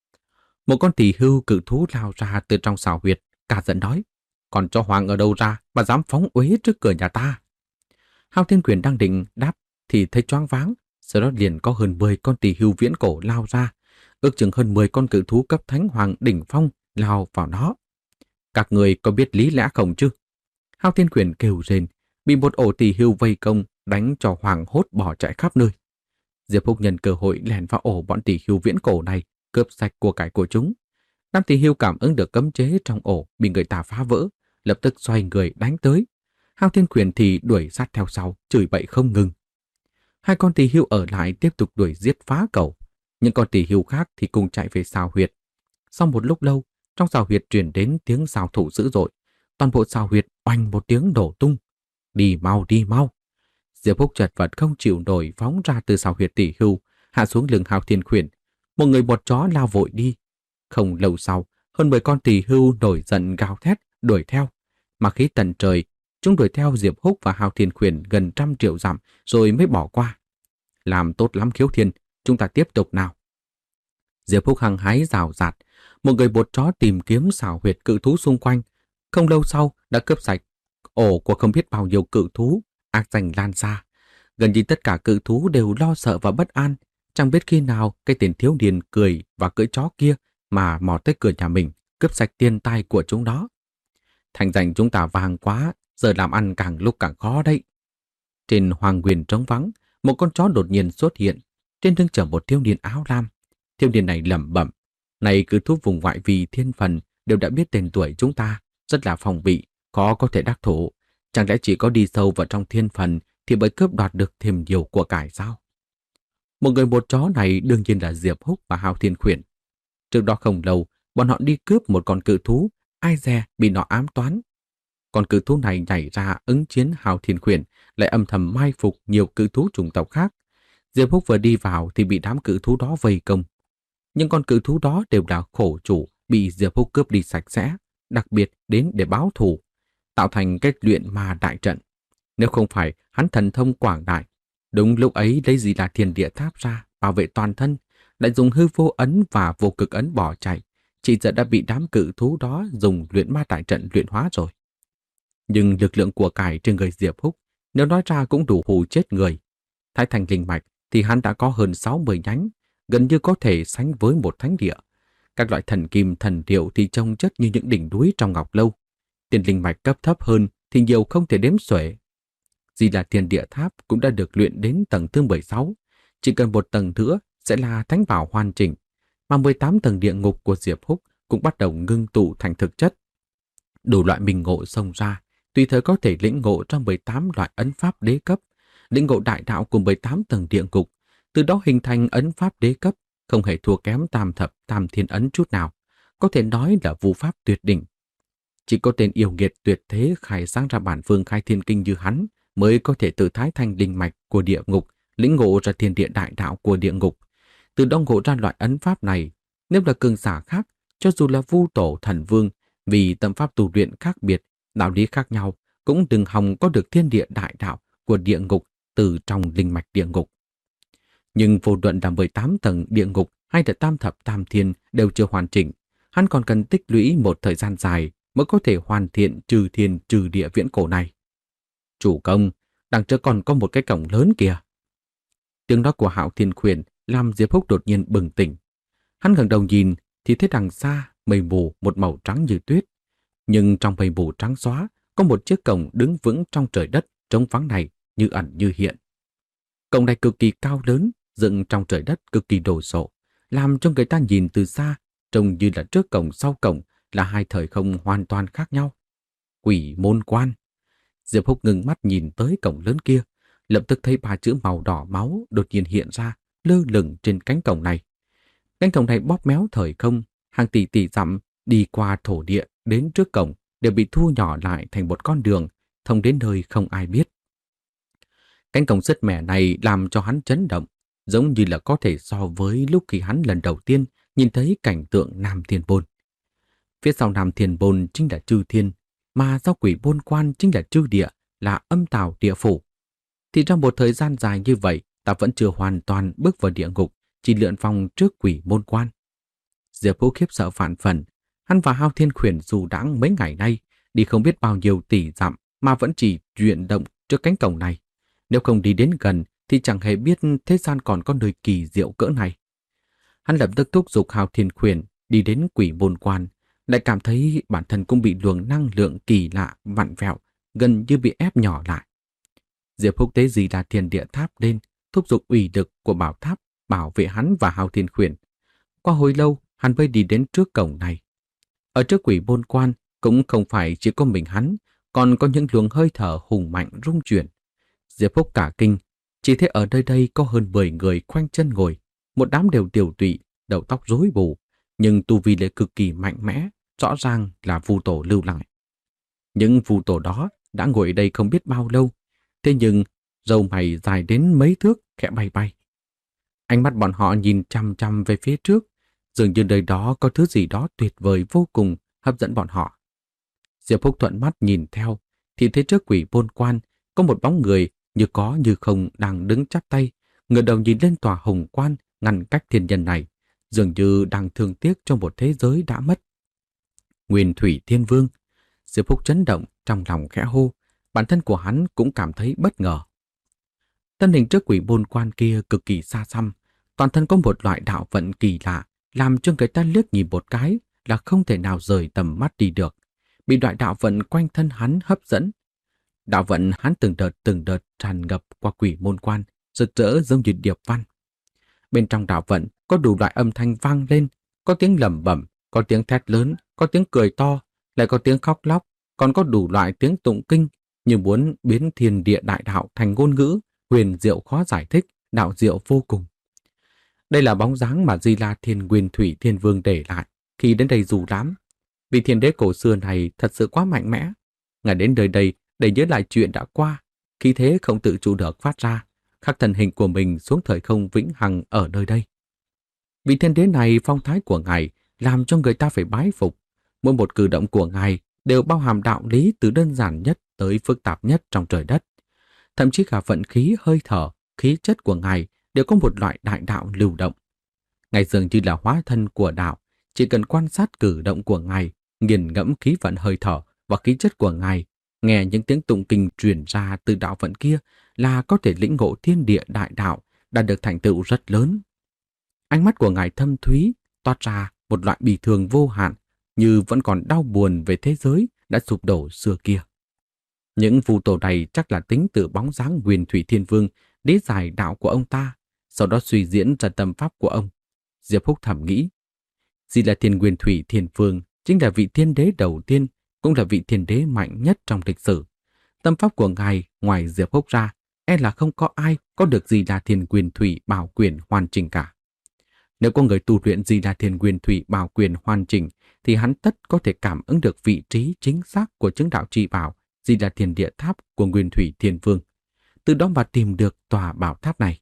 Một con tỳ hưu cự thú lao ra từ trong xào huyệt, cả giận nói, còn cho hoàng ở đâu ra mà dám phóng uế trước cửa nhà ta. Hao Thiên Khuyển đang định đáp thì thấy choáng váng, sau đó liền có hơn mười con tỳ hưu viễn cổ lao ra, ước chừng hơn mười con cự thú cấp thánh hoàng đỉnh phong lao vào nó. Các người có biết lý lẽ không chứ? Hao Thiên Khuyển kêu rên, bị một ổ tỳ hưu vây công, đánh cho hoàng hốt bỏ chạy khắp nơi. Diệp Húc nhân cơ hội lèn vào ổ bọn tỳ hưu viễn cổ này, cướp sạch của cải của chúng. Đám tỳ hưu cảm ứng được cấm chế trong ổ bị người ta phá vỡ, lập tức xoay người đánh tới. Hao Thiên Khuyển thì đuổi sát theo sau, chửi bậy không ngừng. Hai con tỳ hưu ở lại tiếp tục đuổi giết phá cầu. Những con tỳ hưu khác thì cùng chạy về xào huyệt. Sau một lúc lâu, trong xào huyệt truyền đến tiếng xào thủ dữ dội. Toàn bộ xào huyệt oanh một tiếng đổ tung. Đi mau, đi mau. Diệp Húc chật vật không chịu nổi phóng ra từ xào huyệt tỳ hưu, hạ xuống lưng Hao Thiên Khuyển. Một người một chó lao vội đi. Không lâu sau, hơn mười con tỳ hưu nổi giận gào thét đuổi theo. Mà khí tận trời, chúng đuổi theo Diệp Húc và Hao Thiên Khuyển gần trăm triệu dặm rồi mới bỏ qua. Làm tốt lắm Khiếu Thiên, chúng ta tiếp tục nào. Diệp Húc hăng hái rào rạt, một người một chó tìm kiếm xào huyệt cự thú xung quanh. Không lâu sau đã cướp sạch ổ của không biết bao nhiêu cự thú, ác danh lan xa. Gần như tất cả cự thú đều lo sợ và bất an, chẳng biết khi nào cái tên thiếu niên cười và cưỡi chó kia mà mò tới cửa nhà mình, cướp sạch tiền tài của chúng đó. Thành danh chúng ta vàng quá, giờ làm ăn càng lúc càng khó đấy. Trên hoàng nguyên trống vắng, một con chó đột nhiên xuất hiện, trên lưng chở một thiếu niên áo lam. Thiếu niên này lẩm bẩm, này cự thú vùng ngoại vi thiên phần đều đã biết tên tuổi chúng ta, rất là phòng bị, khó có thể đắc thủ. Chẳng lẽ chỉ có đi sâu vào trong thiên phần thì mới cướp đoạt được thêm nhiều của cải sao? Một người một chó này đương nhiên là Diệp Húc và Hao Thiên Khuyển. Trước đó không lâu, bọn họ đi cướp một con cự thú, ai dè bị nó ám toán. Con cự thú này nhảy ra ứng chiến Hao Thiên Khuyển, lại âm thầm mai phục nhiều cự thú chủng tộc khác. Diệp Húc vừa đi vào thì bị đám cự thú đó vây công. Nhưng con cự thú đó đều là khổ chủ, bị Diệp Húc cướp đi sạch sẽ, đặc biệt đến để báo thù, tạo thành cách luyện ma đại trận. Nếu không phải hắn thần thông quảng đại, đúng lúc ấy lấy gì là thiên địa tháp ra bảo vệ toàn thân, lại dùng hư vô ấn và vô cực ấn bỏ chạy, chỉ sợ đã bị đám cự thú đó dùng luyện ma đại trận luyện hóa rồi. Nhưng lực lượng của cải trên người Diệp Húc, nếu nói ra cũng đủ hù chết người. Thái Thành linh mạch thì hắn đã có hơn sáu mươi nhánh, gần như có thể sánh với một thánh địa. Các loại thần kim thần điệu thì trông chất như những đỉnh núi trong ngọc lâu. Tiền linh mạch cấp thấp hơn thì nhiều không thể đếm xuể. Di là Thiên Địa Tháp cũng đã được luyện đến tầng thứ mười sáu, chỉ cần một tầng nữa sẽ là thánh bảo hoàn chỉnh, mà mười tám tầng địa ngục của Diệp Húc cũng bắt đầu ngưng tụ thành thực chất. Đủ loại minh ngộ xông ra, tùy thời có thể lĩnh ngộ trong mười tám loại ấn pháp đế cấp, lĩnh ngộ đại đạo của mười tám tầng địa ngục, từ đó hình thành ấn pháp đế cấp, không hề thua kém tam thập tam thiên ấn chút nào, có thể nói là vu pháp tuyệt đỉnh. Chỉ có tên yêu nghiệt tuyệt thế khai sáng ra bản phương khai thiên kinh như hắn mới có thể từ thái thành linh mạch của địa ngục lĩnh ngộ ra thiên địa đại đạo của địa ngục, từ đó ngộ ra loại ấn pháp này. Nếu là cường giả khác, cho dù là vu tổ thần vương, vì tâm pháp tu luyện khác biệt, đạo lý khác nhau, cũng đừng hòng có được thiên địa đại đạo của địa ngục từ trong linh mạch địa ngục. Nhưng vô luận là mười tám tầng địa ngục hay là tam thập tam thiên đều chưa hoàn chỉnh, hắn còn cần tích lũy một thời gian dài mới có thể hoàn thiện trừ thiên trừ địa viễn cổ này. Chủ công, đằng trước còn có một cái cổng lớn kìa. Tiếng nói của Hạo Thiên Khuyển làm Diệp Húc đột nhiên bừng tỉnh. Hắn ngẩng đầu nhìn thì thấy đằng xa mây mù một màu trắng như tuyết, nhưng trong mây mù trắng xóa có một chiếc cổng đứng vững trong trời đất trống vắng này, như ẩn như hiện. Cổng này cực kỳ cao lớn, dựng trong trời đất cực kỳ đồ sộ, làm cho người ta nhìn từ xa, trông như là trước cổng sau cổng là hai thời không hoàn toàn khác nhau. Quỷ môn quan. Diệp Húc ngừng mắt nhìn tới cổng lớn kia, lập tức thấy ba chữ màu đỏ máu đột nhiên hiện ra, lơ lửng trên cánh cổng này. Cánh cổng này bóp méo thời không, hàng tỷ tỷ dặm đi qua thổ địa đến trước cổng đều bị thu nhỏ lại thành một con đường, thông đến nơi không ai biết. Cánh cổng sứt mẻ này làm cho hắn chấn động, giống như là có thể so với lúc khi hắn lần đầu tiên nhìn thấy cảnh tượng Nam Thiên Bôn. Phía sau Nam Thiên Bôn chính là Chư Thiên, mà sau Quỷ Môn Quan chính là Chư Địa, là Âm Tào Địa Phủ. Thì trong một thời gian dài như vậy, ta vẫn chưa hoàn toàn bước vào địa ngục, chỉ lượn vòng trước Quỷ Môn Quan. Diệp Húc khiếp sợ vạn phần, hắn và Hao Thiên Khuyển dù đãng mấy ngày nay, đi không biết bao nhiêu tỷ dặm mà vẫn chỉ chuyển động trước cánh cổng này. Nếu không đi đến gần thì chẳng hề biết thế gian còn có nơi kỳ diệu cỡ này. Hắn lập tức thúc giục Hao Thiên Khuyển đi đến Quỷ Môn Quan, lại cảm thấy bản thân cũng bị luồng năng lượng kỳ lạ vặn vẹo, gần như bị ép nhỏ lại. Diệp Húc tế gì là Thiên Địa Tháp lên, thúc giục uy lực của bảo tháp bảo vệ hắn và Hao Thiên Khuyển. Qua hồi lâu, hắn mới đi đến trước cổng này. Ở trước Quỷ Môn Quan cũng không phải chỉ có mình hắn, còn có những luồng hơi thở hùng mạnh rung chuyển. Diệp Húc cả kinh, chỉ thấy ở nơi đây có hơn mười người khoanh chân ngồi, một đám đều tiểu tụy, đầu tóc rối bù, nhưng tu vi lại cực kỳ mạnh mẽ, rõ ràng là vu tổ lưu lại. Những vu tổ đó đã ngồi ở đây không biết bao lâu, thế nhưng râu mày dài đến mấy thước khẽ bay bay. Ánh mắt bọn họ nhìn chăm chăm về phía trước, dường như nơi đó có thứ gì đó tuyệt vời vô cùng hấp dẫn bọn họ. Diệp Húc thuận mắt nhìn theo, thì thấy trước Quỷ Môn Quan có một bóng người như có như không đang đứng chắp tay, ngửa đầu nhìn lên tòa hồng quan ngăn cách thiên nhân này, dường như đang thương tiếc trong một thế giới đã mất. Nguyên Thủy Thiên Vương. Diệp Húc chấn động, trong lòng khẽ hô, bản thân của hắn cũng cảm thấy bất ngờ. Thân hình trước Quỷ Môn Quan kia cực kỳ xa xăm, toàn thân có một loại đạo vận kỳ lạ, làm cho người ta liếc nhìn một cái là không thể nào rời tầm mắt đi được, bị loại đạo vận quanh thân hắn hấp dẫn. Đạo vận hắn từng đợt từng đợt tràn ngập qua Quỷ Môn Quan, rực rỡ giống như điệp văn. Bên trong đạo vận có đủ loại âm thanh vang lên, có tiếng lẩm bẩm, có tiếng thét lớn, có tiếng cười to, lại có tiếng khóc lóc, còn có đủ loại tiếng tụng kinh, như muốn biến thiên địa đại đạo thành ngôn ngữ, huyền diệu khó giải thích, đạo diệu vô cùng. Đây là bóng dáng mà Di La Thiên Nguyên Thủy Thiên Vương để lại khi đến đây dù lắm. Vì thiên đế cổ xưa này thật sự quá mạnh mẽ. Ngài đến nơi đây để nhớ lại chuyện đã qua, khí thế không tự chủ được phát ra, khắc thần hình của mình xuống thời không vĩnh hằng ở nơi đây. Vị thiên đế này, phong thái của ngài làm cho người ta phải bái phục. Mỗi một cử động của ngài đều bao hàm đạo lý từ đơn giản nhất tới phức tạp nhất trong trời đất. Thậm chí cả vận khí, hơi thở, khí chất của ngài đều có một loại đại đạo lưu động. Ngài dường như là hóa thân của đạo, chỉ cần quan sát cử động của ngài, nghiền ngẫm khí vận hơi thở và khí chất của ngài, nghe những tiếng tụng kinh truyền ra từ đạo vận kia là có thể lĩnh ngộ thiên địa đại đạo, đã được thành tựu rất lớn. Ánh mắt của ngài thâm thúy, toát ra một loại bì thường vô hạn, như vẫn còn đau buồn về thế giới đã sụp đổ xưa kia. Những phù tổ này chắc là tính từ bóng dáng Nguyên Thủy Thiên Vương lý giải đạo của ông ta, sau đó suy diễn ra tâm pháp của ông. Diệp Húc thầm nghĩ, Di La Thiên Nguyên Thủy Thiên Vương chính là vị thiên đế đầu tiên, cũng là vị thiên đế mạnh nhất trong lịch sử. Tâm pháp của ngài ngoài Diệp Húc ra, e là không có ai có được Di La Thiên Nguyên Thủy Bảo Quyền hoàn chỉnh cả. Nếu có người tu luyện Di La Thiên Nguyên Thủy Bảo Quyền hoàn chỉnh, thì hắn tất có thể cảm ứng được vị trí chính xác của chứng đạo chi bảo Di La Thiên Địa Tháp của Nguyên Thủy Thiên Vương, từ đó mà tìm được tòa bảo tháp này.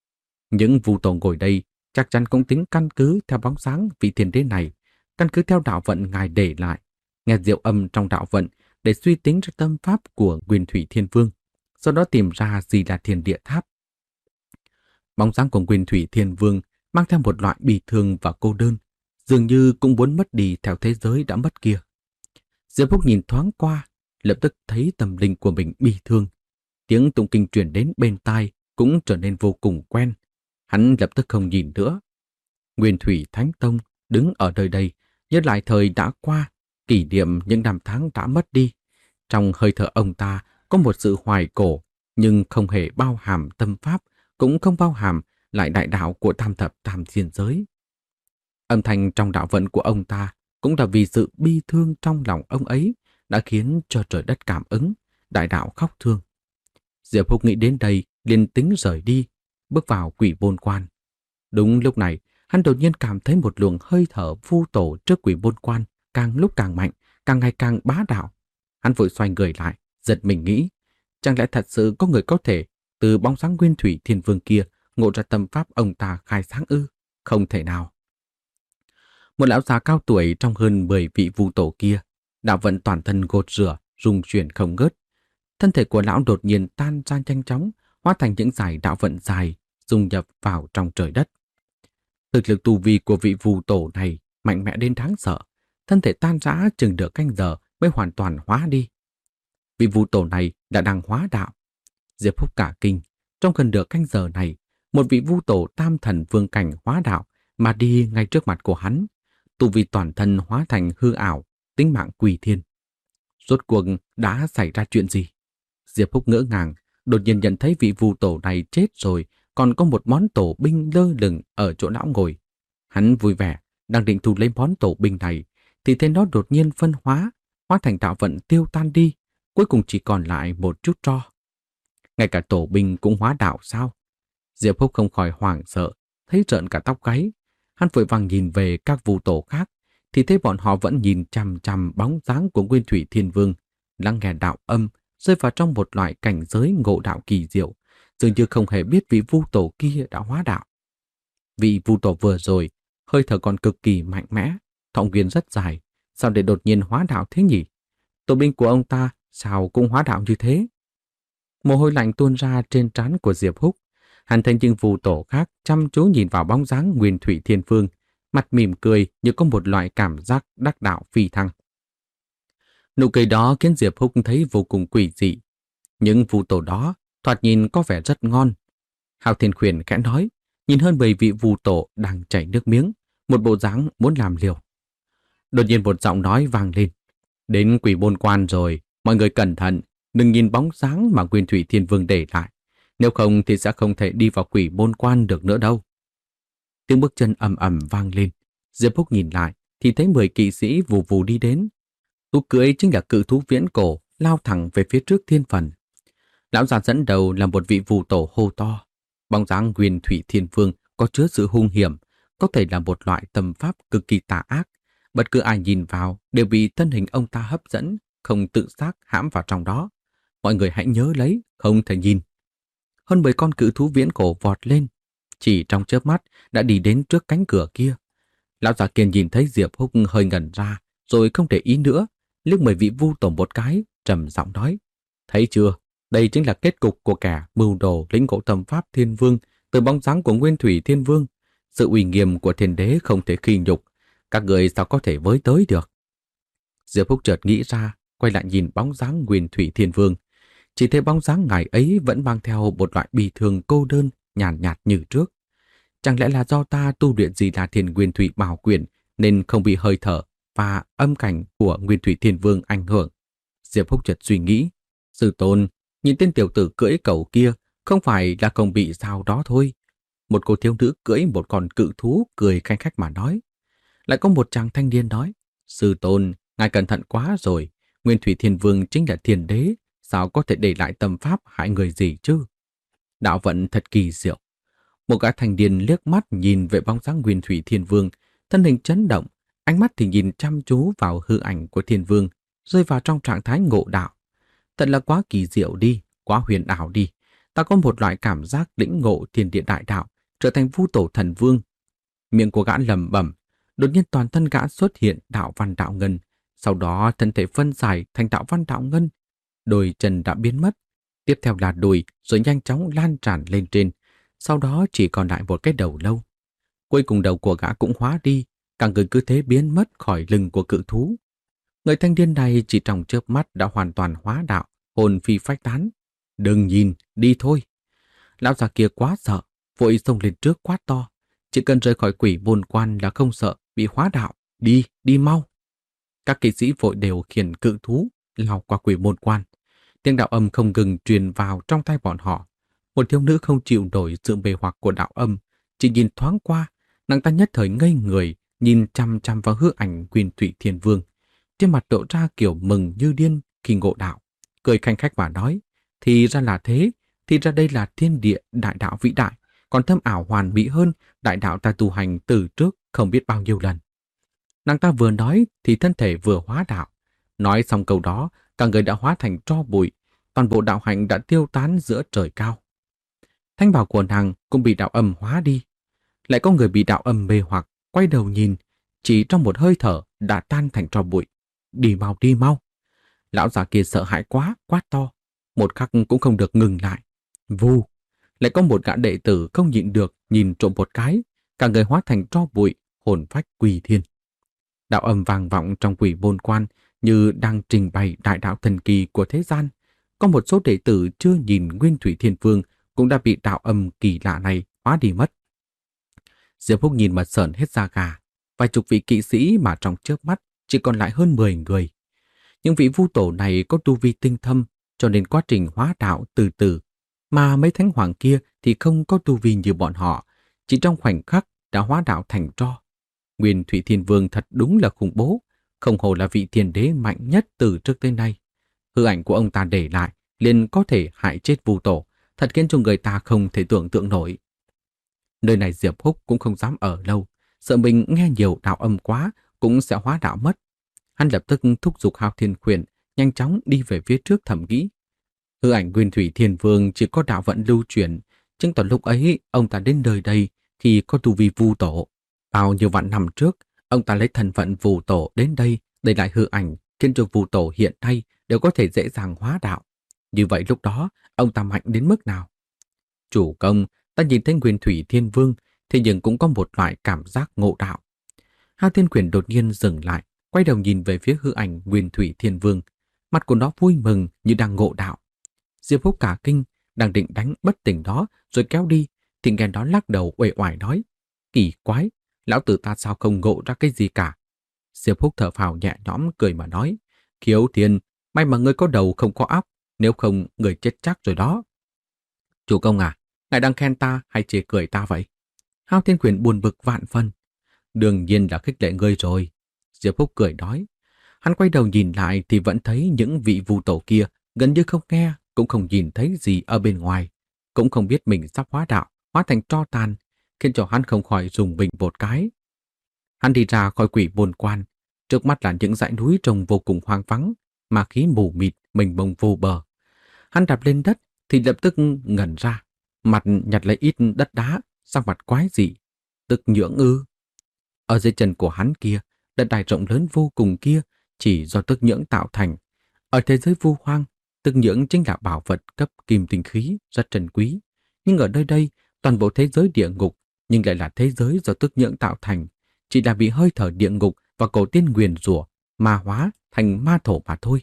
Những vu tổ ngồi đây chắc chắn cũng tính căn cứ theo bóng dáng vị thiên đế này, căn cứ theo đạo vận ngài để lại, nghe diệu âm trong đạo vận để suy tính ra tâm pháp của Nguyên Thủy Thiên Vương, sau đó tìm ra Di La Thiên Địa Tháp. Bóng dáng của Nguyên Thủy Thiên Vương mang theo một loại bi thương và cô đơn, dường như cũng muốn mất đi theo thế giới đã mất kia. Diệp Húc nhìn thoáng qua, lập tức thấy tâm linh của mình bi thương. Tiếng tụng kinh truyền đến bên tai cũng trở nên vô cùng quen. Hắn lập tức không nhìn nữa. Nguyên Thủy Thánh Tông đứng ở nơi đây, nhớ lại thời đã qua, kỷ niệm những năm tháng đã mất đi. Trong hơi thở ông ta có một sự hoài cổ, nhưng không hề bao hàm tâm pháp, cũng không bao hàm lại đại đạo của tam thập tam thiên giới. Âm thanh trong đạo vận của ông ta cũng là vì sự bi thương trong lòng ông ấy đã khiến cho trời đất cảm ứng, đại đạo khóc thương. Diệp Húc nghĩ đến đây liền tính rời đi, bước vào Quỷ Môn Quan. Đúng lúc này, hắn đột nhiên cảm thấy một luồng hơi thở vu tổ trước Quỷ Môn Quan càng lúc càng mạnh, càng ngày càng bá đạo. Hắn vội xoay người lại, giật mình nghĩ, chẳng lẽ thật sự có người có thể từ bóng dáng Nguyên Thủy Thiên Vương kia ngộ ra tâm pháp ông ta khai sáng ư? Không thể nào. Một lão già cao tuổi trong hơn mười vị vu tổ kia, đạo vận toàn thân gột rửa, rung chuyển không ngớt. Thân thể của lão đột nhiên tan ra nhanh chóng, hóa thành những dải đạo vận dài, dung nhập vào trong trời đất. Thực lực tu vi của vị vu tổ này mạnh mẽ đến đáng sợ, thân thể tan rã chừng được canh giờ mới hoàn toàn hóa đi. Vị vu tổ này đã đang hóa đạo. Diệp Húc cả kinh, trong gần được canh giờ này, một vị vu tổ tam thần vương cảnh hóa đạo mà đi ngay trước mặt của hắn, tu vi toàn thân hóa thành hư ảo, tính mạng quỳ thiên. Rốt cuộc đã xảy ra chuyện gì? Diệp Húc ngỡ ngàng, đột nhiên nhận thấy vị vu tổ này chết rồi, còn có một món tổ binh lơ lửng ở chỗ lão ngồi. Hắn vui vẻ, đang định thu lấy món tổ binh này, thì thấy nó đột nhiên phân hóa, hóa thành đạo vận tiêu tan đi, cuối cùng chỉ còn lại một chút tro. Ngay cả tổ binh cũng hóa đạo sao? Diệp Húc không khỏi hoảng sợ, thấy trợn cả tóc gáy. Hắn vội vàng nhìn về các vu tổ khác, thì thấy bọn họ vẫn nhìn chằm chằm bóng dáng của Nguyên Thủy Thiên Vương, lắng nghe đạo âm, rơi vào trong một loại cảnh giới ngộ đạo kỳ diệu, dường như không hề biết vị vu tổ kia đã hóa đạo. Vị vu tổ vừa rồi, hơi thở còn cực kỳ mạnh mẽ, thọ nguyên rất dài, sao để đột nhiên hóa đạo thế nhỉ? Tổ binh của ông ta sao cũng hóa đạo như thế? Mồ hôi lạnh tuôn ra trên trán của Diệp Húc. Hắn thấy những vu tổ khác chăm chú nhìn vào bóng dáng Nguyên Thủy Thiên Vương, mặt mỉm cười như có một loại cảm giác đắc đạo phi thăng. Nụ cười đó khiến Diệp Húc thấy vô cùng quỷ dị. Những vu tổ đó thoạt nhìn có vẻ rất ngon. Hạo Thiên Khuyển khẽ nói, nhìn hơn bảy vị vu tổ đang chảy nước miếng, một bộ dáng muốn làm liều. Đột nhiên một giọng nói vang lên. Đến Quỷ Môn Quan rồi, mọi người cẩn thận, đừng nhìn bóng dáng mà Nguyên Thủy Thiên Vương để lại. Nếu không thì sẽ không thể đi vào Quỷ Môn Quan được nữa đâu. Tiếng bước chân ầm ầm vang lên. Diệp Húc nhìn lại thì thấy mười kỵ sĩ vù vù đi đến. Thú cưỡi chính là cự thú viễn cổ, lao thẳng về phía trước thiên phần. Lão già dẫn đầu là một vị vù tổ hô to. Bóng dáng Nguyên Thủy Thiên Vương có chứa sự hung hiểm, có thể là một loại tâm pháp cực kỳ tà ác. Bất cứ ai nhìn vào đều bị thân hình ông ta hấp dẫn, không tự xác hãm vào trong đó. Mọi người hãy nhớ lấy, không thể nhìn. Hơn mười con cự thú viễn cổ vọt lên, chỉ trong chớp mắt đã đi đến trước cánh cửa kia. Lão già kia nhìn thấy Diệp Húc hơi ngẩn ra, rồi không để ý nữa, liếc mười vị vu tổ một cái, trầm giọng nói: thấy chưa, đây chính là kết cục của kẻ mưu đồ lĩnh ngộ tâm pháp Thiên Vương từ bóng dáng của Nguyên Thủy Thiên Vương. Sự uy nghiêm của thiên đế không thể khi nhục, các người sao có thể với tới được? Diệp Húc chợt nghĩ ra, quay lại nhìn bóng dáng Nguyên Thủy Thiên Vương. Chỉ thấy bóng dáng ngài ấy vẫn mang theo một loại bi thương cô đơn, nhàn nhạt, nhạt như trước. Chẳng lẽ là do ta tu luyện gì là Thiên Nguyên Thủy Bảo Quyển nên không bị hơi thở và âm cảnh của Nguyên Thủy Thiên Vương ảnh hưởng? Diệp Húc chợt suy nghĩ, sư tôn, nhìn tên tiểu tử cưỡi cẩu kia không phải là không bị sao đó thôi. Một cô thiếu nữ cưỡi một con cự thú cười khanh khách mà nói. Lại có một chàng thanh niên nói, sư tôn, ngài cẩn thận quá rồi, Nguyên Thủy Thiên Vương chính là thiên đế, sao có thể để lại tâm pháp hại người gì chứ? Đạo vận thật kỳ diệu. Một gã thanh niên liếc mắt nhìn về bóng dáng Nguyên Thủy Thiên Vương, thân hình chấn động, ánh mắt thì nhìn chăm chú vào hư ảnh của Thiên Vương, rơi vào trong trạng thái ngộ đạo. Thật là quá kỳ diệu đi, quá huyền ảo đi. Ta có một loại cảm giác lĩnh ngộ thiên địa đại đạo, trở thành vu tổ thần vương. Miệng của gã lẩm bẩm, đột nhiên toàn thân gã xuất hiện đạo văn đạo ngân, sau đó thân thể phân giải thành đạo văn đạo ngân. Đôi chân đã biến mất, tiếp theo là đùi rồi nhanh chóng lan tràn lên trên, sau đó chỉ còn lại một cái đầu lâu. Cuối cùng đầu của gã cũng hóa đi, cả người cứ thế biến mất khỏi lưng của cự thú. Người thanh niên này chỉ trong chớp mắt đã hoàn toàn hóa đạo, hồn phi phách tán. Đừng nhìn, đi thôi. Lão già kia quá sợ, vội xông lên trước quát to. Chỉ cần rời khỏi Quỷ Môn Quan là không sợ bị hóa đạo. Đi, đi mau. Các kỵ sĩ vội đều khiển cự thú lao qua Quỷ Môn Quan. Tiếng đạo âm không ngừng truyền vào trong tai bọn họ. Một thiếu nữ không chịu nổi sự mê hoặc của đạo âm, Chỉ nhìn thoáng qua, nàng ta nhất thời ngây người, nhìn chăm chăm vào hư ảnh Nguyên Thủy Thiên Vương. Trên mặt lộ ra kiểu mừng như điên khi ngộ đạo, cười khanh khách mà nói, thì ra là thế, thì ra đây là thiên địa đại đạo vĩ đại, còn thâm ảo hoàn mỹ hơn đại đạo ta tu hành từ trước không biết bao nhiêu lần. Nàng ta vừa nói thì thân thể vừa hóa đạo. Nói xong câu đó, cả người đã hóa thành tro bụi, toàn bộ đạo hạnh đã tiêu tán giữa trời cao. Thanh bào của nàng cũng bị đạo âm hóa đi. Lại có người bị đạo âm mê hoặc, quay đầu nhìn, chỉ trong một hơi thở đã tan thành tro bụi. Đi mau, đi mau. Lão già kia sợ hãi quá, quát to. Một khắc cũng không được ngừng lại. Vù, lại có một gã đệ tử không nhịn được nhìn trộm một cái, cả người hóa thành tro bụi, hồn phách quỳ thiên. Đạo âm vang vọng trong quỷ môn quan như đang trình bày đại đạo thần kỳ của thế gian. Có một số đệ tử chưa nhìn Nguyên Thủy Thiên Vương cũng đã bị đạo âm kỳ lạ này hóa đi mất. Diệp Húc nhìn mà sởn hết da gà. Vài chục vị kỵ sĩ mà trong chớp mắt chỉ còn lại hơn mười người. Những vị vu tổ này có tu vi tinh thâm, cho nên quá trình hóa đạo từ từ, mà mấy thánh hoàng kia thì không có tu vi như bọn họ, chỉ trong khoảnh khắc đã hóa đạo thành tro. Nguyên Thủy Thiên Vương thật đúng là khủng bố, không hồ là vị thiên đế mạnh nhất từ trước tới nay. Hư ảnh của ông ta để lại liền có thể hại chết vu tổ, thật khiến cho người ta không thể tưởng tượng nổi. Nơi này Diệp Húc cũng không dám ở lâu, sợ mình nghe nhiều đạo âm quá cũng sẽ hóa đạo mất. Hắn lập tức thúc giục Hạo Thiên Khuyển nhanh chóng đi về phía trước thẩm nghĩ. Hư ảnh Nguyên Thủy Thiên Vương chỉ có đạo vận lưu chuyển, chứng tỏ lúc ấy ông ta đến nơi đây khi có tu vi vu tổ. Bao nhiêu vạn năm trước, ông ta lấy thân phận vu tổ đến đây để lại hư ảnh, khiến cho vu tổ hiện nay đều có thể dễ dàng hóa đạo. Như vậy lúc đó, ông ta mạnh đến mức nào? Chủ công, ta nhìn thấy Nguyên Thủy Thiên Vương, thế nhưng cũng có một loại cảm giác ngộ đạo. Hạo Thiên Khuyển đột nhiên dừng lại, quay đầu nhìn về phía hư ảnh Nguyên Thủy Thiên Vương. Mặt của nó vui mừng như đang ngộ đạo. Diệp Húc cả kinh, đang định đánh bất tỉnh đó rồi kéo đi, thì nghe đó lắc đầu uể oải nói, kỳ quái, lão tử ta sao không ngộ ra cái gì cả. Diệp Húc thở phào nhẹ nhõm cười mà nói, Khiếu Thiên, may mà ngươi có đầu không có óc, nếu không người chết chắc rồi đó. Chủ công à, ngài đang khen ta hay chê cười ta vậy? Hạo Thiên Khuyển buồn bực vạn phân. Đương nhiên là khích lệ ngươi rồi. Diệp Húc cười nói. Hắn quay đầu nhìn lại thì vẫn thấy những vị vu tổ kia gần như không nghe, cũng không nhìn thấy gì ở bên ngoài, cũng không biết mình sắp hóa đạo, hóa thành tro tàn, khiến cho hắn không khỏi rùng mình một cái. Hắn đi ra khỏi quỷ môn quan, trước mắt là những dãy núi trông vô cùng hoang vắng, mà khí mù mịt, mênh mông vô bờ. Hắn đạp lên đất thì lập tức ngẩn ra, mặt nhặt lấy ít đất đá, sắc mặt quái dị, tức nhưỡng ư. Ở dưới chân của hắn kia, đất đai rộng lớn vô cùng kia chỉ do tức nhưỡng tạo thành. Ở thế giới vu hoang, tức nhưỡng chính là bảo vật cấp kim tinh khí rất trân quý. Nhưng ở nơi đây, toàn bộ thế giới địa ngục nhưng lại là thế giới do tức nhưỡng tạo thành, chỉ là bị hơi thở địa ngục và cổ tiên nguyền rủa ma hóa thành ma thổ mà thôi.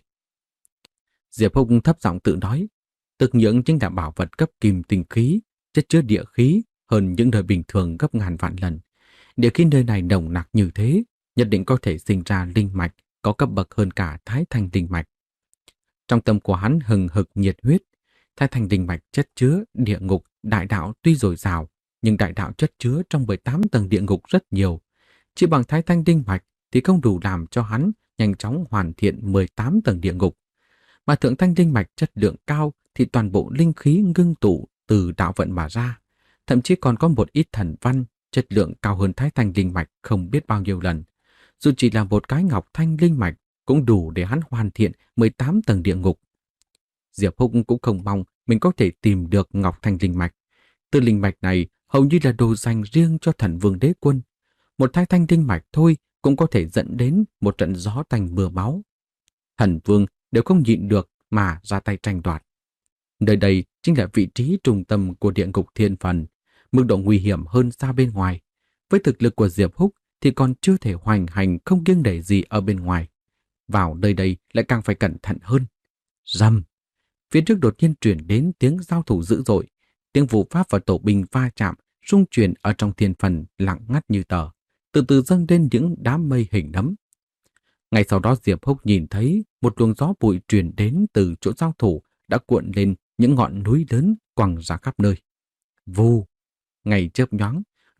Diệp Húc thấp giọng tự nói, tức nhưỡng chính là bảo vật cấp kim tinh khí, chất chứa địa khí hơn những nơi bình thường gấp ngàn vạn lần. Địa khí nơi này nồng nặc như thế, nhất định có thể sinh ra linh mạch có cấp bậc hơn cả Thái Thanh linh mạch. Trong tâm của hắn hừng hực nhiệt huyết, Thái Thanh linh mạch chất chứa địa ngục đại đạo tuy dồi dào, nhưng đại đạo chất chứa trong mười tám tầng địa ngục rất nhiều. Chỉ bằng Thái Thanh linh mạch thì không đủ làm cho hắn nhanh chóng hoàn thiện mười tám tầng địa ngục. Mà Thượng Thanh linh mạch chất lượng cao thì toàn bộ linh khí ngưng tụ từ đạo vận mà ra, thậm chí còn có một ít thần văn chất lượng cao hơn Thái Thanh linh mạch không biết bao nhiêu lần. Dù chỉ là một cái ngọc thanh linh mạch cũng đủ để hắn hoàn thiện mười tám tầng địa ngục. Diệp Húc cũng không mong mình có thể tìm được ngọc thanh linh mạch. Từ linh mạch này hầu như là đồ dành riêng cho thần vương đế quân. Một Thái Thanh linh mạch thôi cũng có thể dẫn đến một trận gió tanh mưa máu. Thần vương đều không nhịn được mà ra tay tranh đoạt. Nơi đây chính là vị trí trung tâm của địa ngục thiên phần, mức độ nguy hiểm hơn xa bên ngoài. Với thực lực của Diệp Húc thì còn chưa thể hoành hành không kiêng nể gì ở bên ngoài. Vào nơi đây lại càng phải cẩn thận hơn. Rầm! Phía trước đột nhiên truyền đến tiếng giao thủ dữ dội, tiếng vũ pháp và tổ binh va chạm, rung chuyển ở trong thiên phần lặng ngắt như tờ, từ từ dâng lên những đám mây hình nấm. Ngay sau đó Diệp Húc nhìn thấy một luồng gió bụi truyền đến từ chỗ giao thủ đã cuộn lên những ngọn núi lớn quăng ra khắp nơi. Vù! Ngày chớp nhoáng,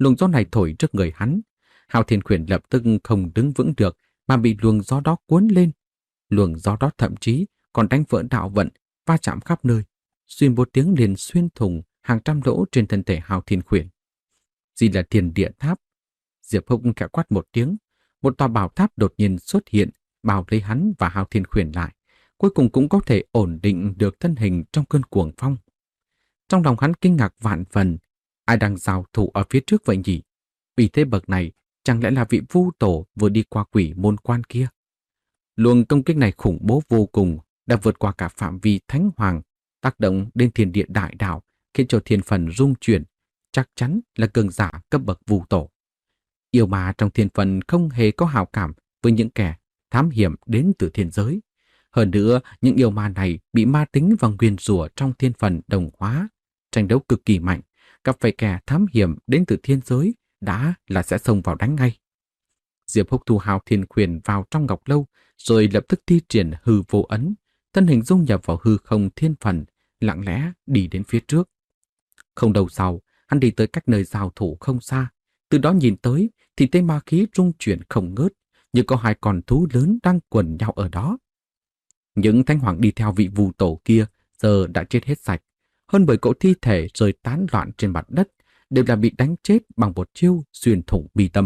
luồng gió này thổi trước người hắn. Hạo Thiên Khuyển lập tức không đứng vững được mà bị luồng gió đó cuốn lên. Luồng gió đó thậm chí còn đánh vỡ đạo vận, va chạm khắp nơi, xuyên một tiếng liền xuyên thủng hàng trăm lỗ trên thân thể Hạo Thiên Khuyển. Gì là Thiên Địa Tháp? Diệp Húc khẽ quát một tiếng, một tòa bảo tháp đột nhiên xuất hiện, bao lấy hắn và Hạo Thiên Khuyển lại, cuối cùng cũng có thể ổn định được thân hình trong cơn cuồng phong. Trong lòng hắn kinh ngạc vạn phần, ai đang giao thủ ở phía trước vậy nhỉ? Vì thế bậc này, chẳng lẽ là vị Vu Tổ vừa đi qua quỷ môn quan kia? Luồng công kích này khủng bố vô cùng, đã vượt qua cả phạm vi Thánh Hoàng, tác động đến thiên địa đại đạo, khiến cho thiên phần rung chuyển, chắc chắn là cường giả cấp bậc Vu Tổ. Yêu ma trong thiên phần không hề có hảo cảm với những kẻ thám hiểm đến từ thiên giới. Hơn nữa, những yêu ma này bị ma tính và nguyền rủa trong thiên phần đồng hóa, tranh đấu cực kỳ mạnh, gặp phải kẻ thám hiểm đến từ thiên giới đã là sẽ xông vào đánh ngay. Diệp Húc thu Hạo Thiên Khuyển vào trong ngọc lâu, rồi lập tức thi triển hư vô ấn, thân hình dung nhập vào hư không thiên phần, lặng lẽ đi đến phía trước. Không lâu sau, hắn đi tới cách nơi giao thủ không xa, từ đó nhìn tới thì thấy ma khí rung chuyển không ngớt, như có hai con thú lớn đang quần nhau ở đó. Những thánh hoàng đi theo vị Vu Tổ kia giờ đã chết hết sạch, hơn bởi cỗ thi thể rơi tán loạn trên mặt đất đều là bị đánh chết bằng một chiêu xuyên thủng bi tâm.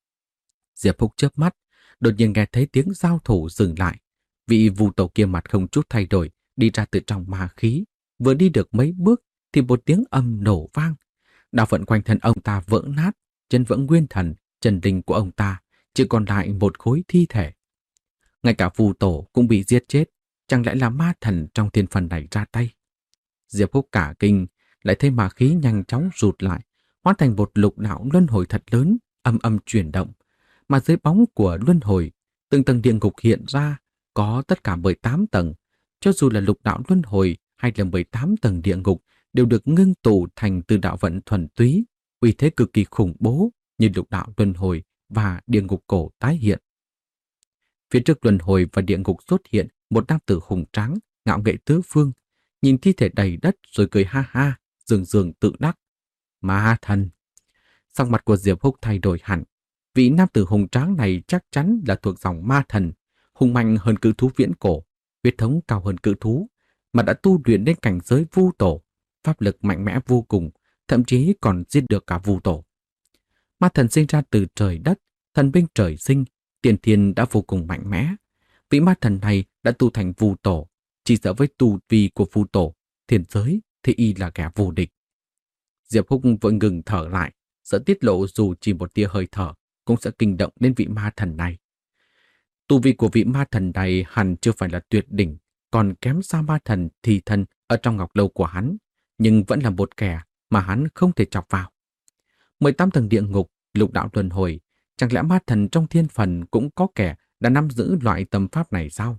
Diệp Húc chớp mắt, đột nhiên nghe thấy tiếng giao thủ dừng lại. Vị Vu Tổ kia mặt không chút thay đổi, đi ra từ trong ma khí, vừa đi được mấy bước thì một tiếng âm nổ vang. Đạo vận quanh thân ông ta vỡ nát, chân vỡ nguyên thần, chân linh của ông ta chỉ còn lại một khối thi thể. Ngay cả Vu Tổ cũng bị giết chết, chẳng lẽ là ma thần trong thiên phần này ra tay? Diệp Húc cả kinh, lại thấy ma khí nhanh chóng rụt lại, hóa thành một lục đạo luân hồi thật lớn, âm âm chuyển động. Mà dưới bóng của luân hồi, từng tầng địa ngục hiện ra, có tất cả mười tám tầng. Cho dù là lục đạo luân hồi hay là mười tám tầng địa ngục đều được ngưng tụ thành từ đạo vận thuần túy, uy thế cực kỳ khủng bố như lục đạo luân hồi và địa ngục cổ tái hiện. Phía trước luân hồi và địa ngục xuất hiện một nam tử hùng tráng, ngạo nghệ tứ phương, nhìn thi thể đầy đất rồi cười ha ha, dường dường tự đắc. Ma thần! Sắc mặt của Diệp Húc thay đổi hẳn. Vị nam tử hùng tráng này chắc chắn là thuộc dòng ma thần, hùng mạnh hơn cự thú viễn cổ, huyết thống cao hơn cự thú, mà đã tu luyện đến cảnh giới Vu Tổ, pháp lực mạnh mẽ vô cùng, thậm chí còn giết được cả Vu Tổ. Ma thần sinh ra từ trời đất, thần binh trời sinh, tiền thiên đã vô cùng mạnh mẽ. Vị ma thần này đã tu thành Vu Tổ, chỉ sợ với tu vi của Vu Tổ, thiên giới thì y là kẻ vô địch. Diệp Húc vội ngừng thở lại, sợ tiết lộ dù chỉ một tia hơi thở cũng sẽ kinh động đến vị ma thần này. Tu vi của vị ma thần này hẳn chưa phải là tuyệt đỉnh, còn kém xa ma thần thì thần ở trong ngọc lâu của hắn, nhưng vẫn là một kẻ mà hắn không thể chọc vào. mười tám tầng địa ngục, lục đạo luân hồi, chẳng lẽ ma thần trong thiên phần cũng có kẻ đã nắm giữ loại tâm pháp này sao?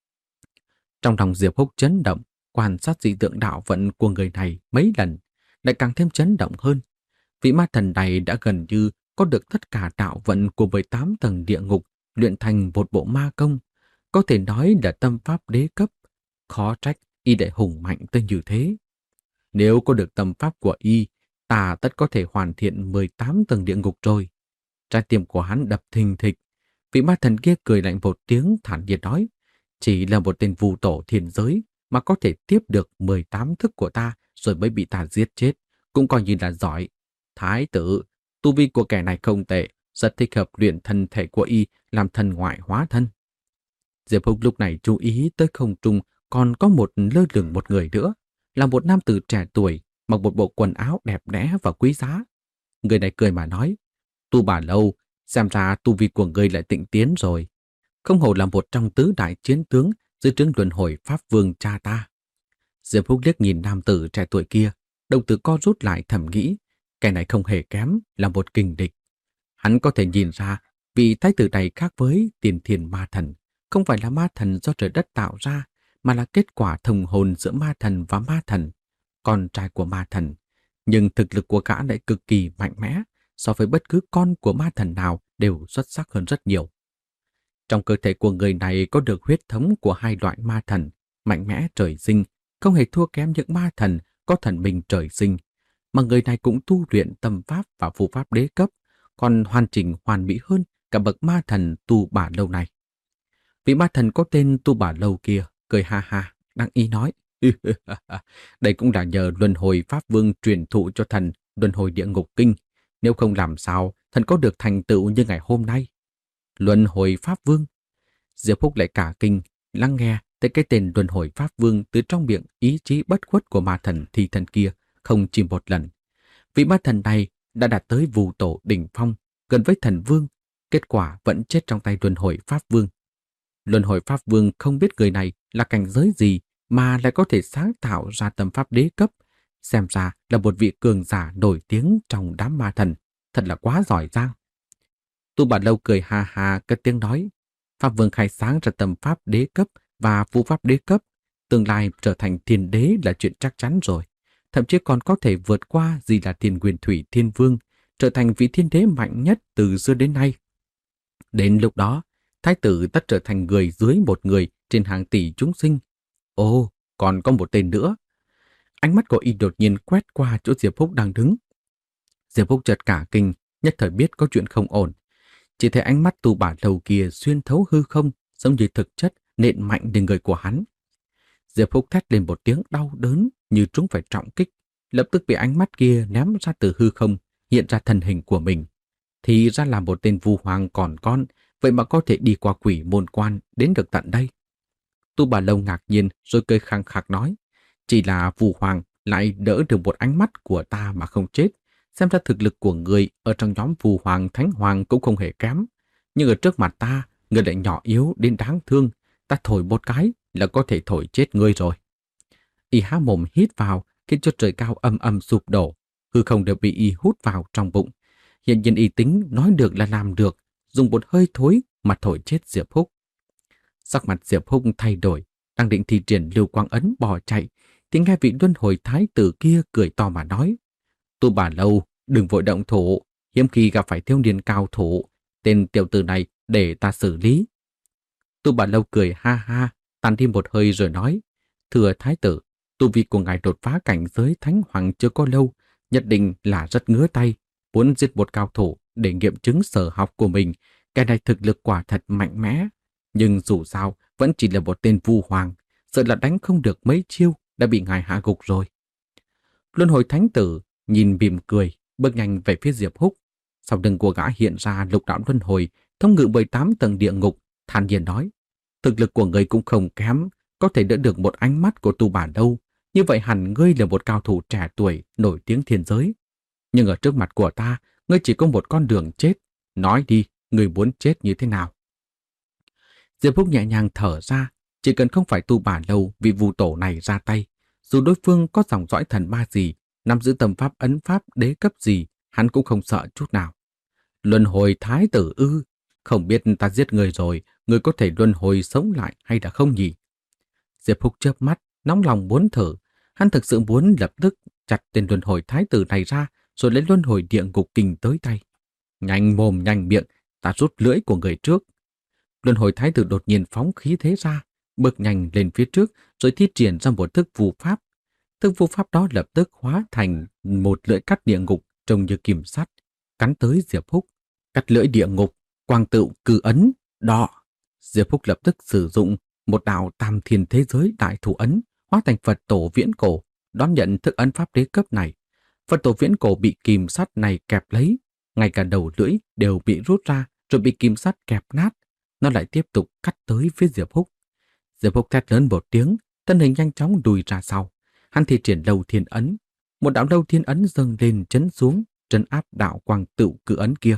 Trong lòng Diệp Húc chấn động, quan sát dị tượng đạo vận của người này mấy lần, lại càng thêm chấn động hơn. Vị ma thần này đã gần như có được tất cả đạo vận của mười tám tầng địa ngục luyện thành một bộ ma công, có thể nói là tâm pháp đế cấp. Khó trách y lại hùng mạnh tới như thế. Nếu có được tâm pháp của y, ta tất có thể hoàn thiện mười tám tầng địa ngục rồi. Trái tim của hắn đập thình thịch. Vị ma thần kia cười lạnh một tiếng thản nhiên nói, chỉ là một tên Vu Tổ thiên giới mà có thể tiếp được mười tám thức của ta rồi mới bị ta giết chết, cũng coi như là giỏi. Thái tử, tu vi của kẻ này không tệ, rất thích hợp luyện thân thể của y làm thần ngoại hóa thân. Diệp Húc lúc này chú ý tới không trung còn có một lơ lửng một người nữa, là một nam tử trẻ tuổi, mặc một bộ quần áo đẹp đẽ và quý giá. Người này cười mà nói, Tu Bà Lâu, xem ra tu vi của ngươi lại tịnh tiến rồi. Không hổ là một trong tứ đại chiến tướng dưới trướng luân hồi Pháp Vương cha ta. Diệp Húc liếc nhìn nam tử trẻ tuổi kia, đồng tử co rút lại thầm nghĩ, kẻ này không hề kém, là một kình địch. Hắn có thể nhìn ra vị thái tử này khác với tiền thiên ma thần, không phải là ma thần do trời đất tạo ra, mà là kết quả thông hồn giữa ma thần và ma thần, con trai của ma thần. Nhưng thực lực của gã lại cực kỳ mạnh mẽ, so với bất cứ con của ma thần nào đều xuất sắc hơn rất nhiều. Trong cơ thể của người này có được huyết thống của hai loại ma thần, mạnh mẽ trời sinh, không hề thua kém những ma thần có thần minh trời sinh. mà người này cũng tu luyện tâm pháp và phù pháp đế cấp, còn hoàn chỉnh hoàn mỹ hơn cả bậc ma thần Tu Bà Lâu này. Vị ma thần có tên Tu Bà Lâu kia cười ha ha, đắc ý nói: đây cũng là nhờ luân hồi pháp vương truyền thụ cho thần luân hồi địa ngục kinh, nếu không làm sao thần có được thành tựu như ngày hôm nay. Luân hồi pháp vương. Diệp Phúc lại cả kinh, lắng nghe tới cái tên luân hồi pháp vương từ trong miệng ý chí bất khuất của ma thần thi thần kia không chỉ một lần. Vị ma thần này đã đạt tới Vù Tổ đỉnh phong, gần với thần vương, kết quả vẫn chết trong tay luân hồi pháp vương. Luân hồi pháp vương không biết người này là cảnh giới gì mà lại có thể sáng tạo ra tâm pháp đế cấp, xem ra là một vị cường giả nổi tiếng trong đám ma thần, thật là quá giỏi giang. Tu Bà Lâu cười ha ha cất tiếng nói: Pháp vương khai sáng ra tâm pháp đế cấp và phù pháp đế cấp, tương lai trở thành thiên đế là chuyện chắc chắn rồi, thậm chí còn có thể vượt qua gì là Thiên Nguyên Thủy Thiên Vương, trở thành vị thiên đế mạnh nhất từ xưa đến nay. Đến lúc đó, thái tử tất trở thành người dưới một người trên hàng tỷ chúng sinh. Ồ, còn có một tên nữa. Ánh mắt của y đột nhiên quét qua chỗ Diệp Phúc đang đứng. Diệp Phúc chợt cả kinh, nhất thời biết có chuyện không ổn. Chỉ thấy ánh mắt Tu Bà Lâu kia xuyên thấu hư không, giống như thực chất nện mạnh lên người của hắn. Diệp Phúc thét lên một tiếng đau đớn như trúng phải trọng kích, lập tức bị ánh mắt kia ném ra từ hư không, hiện ra thân hình của mình. Thì ra là một tên vu hoàng còn con, vậy mà có thể đi qua quỷ môn quan đến được tận đây. Tu Bà Lâu ngạc nhiên rồi cười khăng khặc nói: chỉ là vu hoàng lại đỡ được một ánh mắt của ta mà không chết. Xem ra thực lực của người ở trong nhóm Phù Hoàng Thánh Hoàng cũng không hề kém. Nhưng ở trước mặt ta, người lại nhỏ yếu đến đáng thương. Ta thổi một cái là có thể thổi chết ngươi rồi. Y há mồm hít vào, khiến cho trời cao âm âm sụp đổ. Hư không đều bị y hút vào trong bụng. Hiện nhiên y tính nói được là làm được, dùng một hơi thối mà thổi chết Diệp Húc. Sắc mặt Diệp Húc thay đổi, đang định thi triển Lưu Quang Ấn bỏ chạy, thì nghe vị luân hồi thái tử kia cười to mà nói: Tu Bà Lâu, đừng vội động thủ, hiếm khi gặp phải thiếu niên cao thủ, tên tiểu tử này để ta xử lý. Tu Bà Lâu cười ha ha, tàn đi một hơi rồi nói: thưa thái tử, tu vi của ngài đột phá cảnh giới thánh hoàng chưa có lâu, nhất định là rất ngứa tay, muốn giết một cao thủ để nghiệm chứng sở học của mình. Cái này thực lực quả thật mạnh mẽ, nhưng dù sao vẫn chỉ là một tên vu hoàng, sợ là đánh không được mấy chiêu đã bị ngài hạ gục rồi. Luân hồi thánh tử nhìn mỉm cười, bước nhanh về phía Diệp Húc. Sau lưng của gã hiện ra lục đạo luân hồi, thống ngự mười tám tầng địa ngục, thản nhiên nói: thực lực của ngươi cũng không kém, có thể đỡ được một ánh mắt của Tu Bà Lâu. Như vậy hẳn ngươi là một cao thủ trẻ tuổi, nổi tiếng thiên giới. Nhưng ở trước mặt của ta, ngươi chỉ có một con đường chết. Nói đi, ngươi muốn chết như thế nào? Diệp Húc nhẹ nhàng thở ra, chỉ cần không phải Tu Bà Lâu vị Vu Tổ này ra tay, dù đối phương có dòng dõi thần ma gì, nắm giữ tâm pháp ấn pháp đế cấp gì, hắn cũng không sợ chút nào. Luân hồi thái tử ư? Không biết ta giết người rồi, người có thể luân hồi sống lại hay đã không nhỉ? Diệp Húc chớp mắt, nóng lòng muốn thử. Hắn thực sự muốn lập tức chặt tên luân hồi thái tử này ra, rồi lấy luân hồi địa ngục kinh tới tay. Nhanh mồm nhanh miệng, ta rút lưỡi của người trước. Luân hồi thái tử đột nhiên phóng khí thế ra, bước nhanh lên phía trước, rồi thi triển ra một thức phù pháp. Thức phù pháp đó lập tức hóa thành một lưỡi cắt địa ngục trông như kìm sắt, cắn tới Diệp Húc. Cắt lưỡi địa ngục, quang tựu cử ấn, đọ. Diệp Húc lập tức sử dụng một đạo tam thiên thế giới đại thủ ấn, hóa thành Phật tổ viễn cổ, đón nhận thức ấn pháp đế cấp này. Phật tổ viễn cổ bị kìm sắt này kẹp lấy, ngay cả đầu lưỡi đều bị rút ra, rồi bị kìm sắt kẹp nát. Nó lại tiếp tục cắt tới phía Diệp Húc. Diệp Húc thét lớn một tiếng, thân hình nhanh chóng lùi ra sau. Hắn thi triển Lâu Thiên ấn, một đạo Lâu Thiên ấn dâng lên chấn xuống, trấn áp đạo quang tựu cử ấn kia.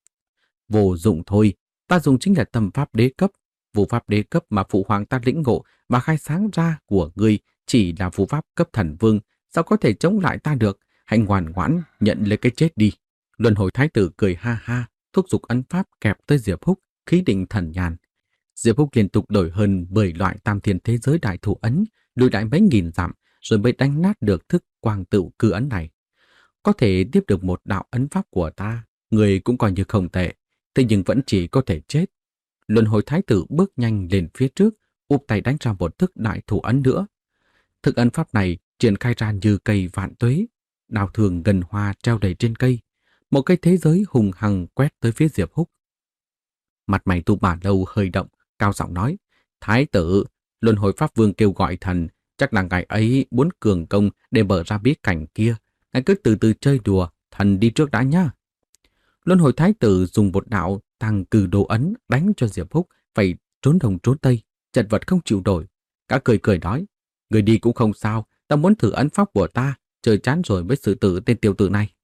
Vô dụng thôi, ta dùng chính là tâm pháp đế cấp. Phù pháp đế cấp mà phụ hoàng ta lĩnh ngộ và khai sáng ra của ngươi chỉ là phù pháp cấp thần vương, sao có thể chống lại ta được? Hãy ngoan ngoãn nhận lấy cái chết đi. Luân hồi thái tử cười ha ha, thúc giục ấn pháp kẹp tới Diệp Húc, khí định thần nhàn. Diệp Húc liên tục đổi hơn mười loại tam thiên thế giới đại thủ ấn, lùi lại mấy nghìn dặm, rồi mới đánh nát được thức quang tựu cư ấn này. Có thể tiếp được một đạo ấn pháp của ta, người cũng coi như không tệ, thế nhưng vẫn chỉ có thể chết. Luân hồi thái tử bước nhanh lên phía trước, úp tay đánh ra một thức đại thủ ấn nữa. Thức ấn pháp này triển khai ra như cây vạn tuế, đào thường gần hoa treo đầy trên cây. Một cái thế giới hùng hằng quét tới phía Diệp Húc. Mặt mày Tu Bà Lâu hơi động, cao giọng nói: Thái tử, Luân Hồi Pháp Vương kêu gọi thần, chắc là ngài ấy muốn cường công để mở ra bí cảnh kia. Ngài cứ từ từ chơi đùa, thần đi trước đã nhá. Luân Hồi Thái tử dùng một đạo tăng cử đồ ấn đánh cho Diệp Húc phải trốn đông trốn tây, chật vật không chịu nổi. Cả cười cười nói: Người đi cũng không sao, ta muốn thử ấn pháp của ta, chơi chán rồi mới xử tử tên tiểu tử này.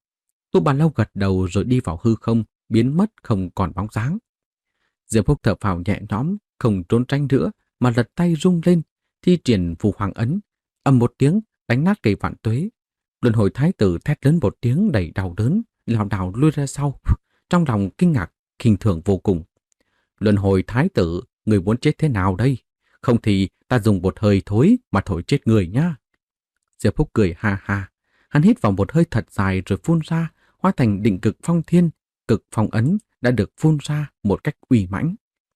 Tu Bà Lâu gật đầu rồi đi vào hư không, biến mất không còn bóng dáng. Diệp Húc thở phào nhẹ nhõm, không trốn tránh nữa, mà lật tay rung lên, thi triển phù hoàng ấn, ầm một tiếng đánh nát cây vạn tuế. Luân Hồi Thái tử thét lớn một tiếng đầy đau đớn, lảo đảo lui ra sau, trong lòng kinh ngạc, khinh thường vô cùng. Luân Hồi Thái tử, người muốn chết thế nào đây? Không thì ta dùng một hơi thối mà thổi chết người nhá. Diệp Húc cười ha ha, hắn hít vào một hơi thật dài rồi phun ra, hóa thành định cực phong thiên. Cực phong ấn đã được phun ra một cách uy mãnh.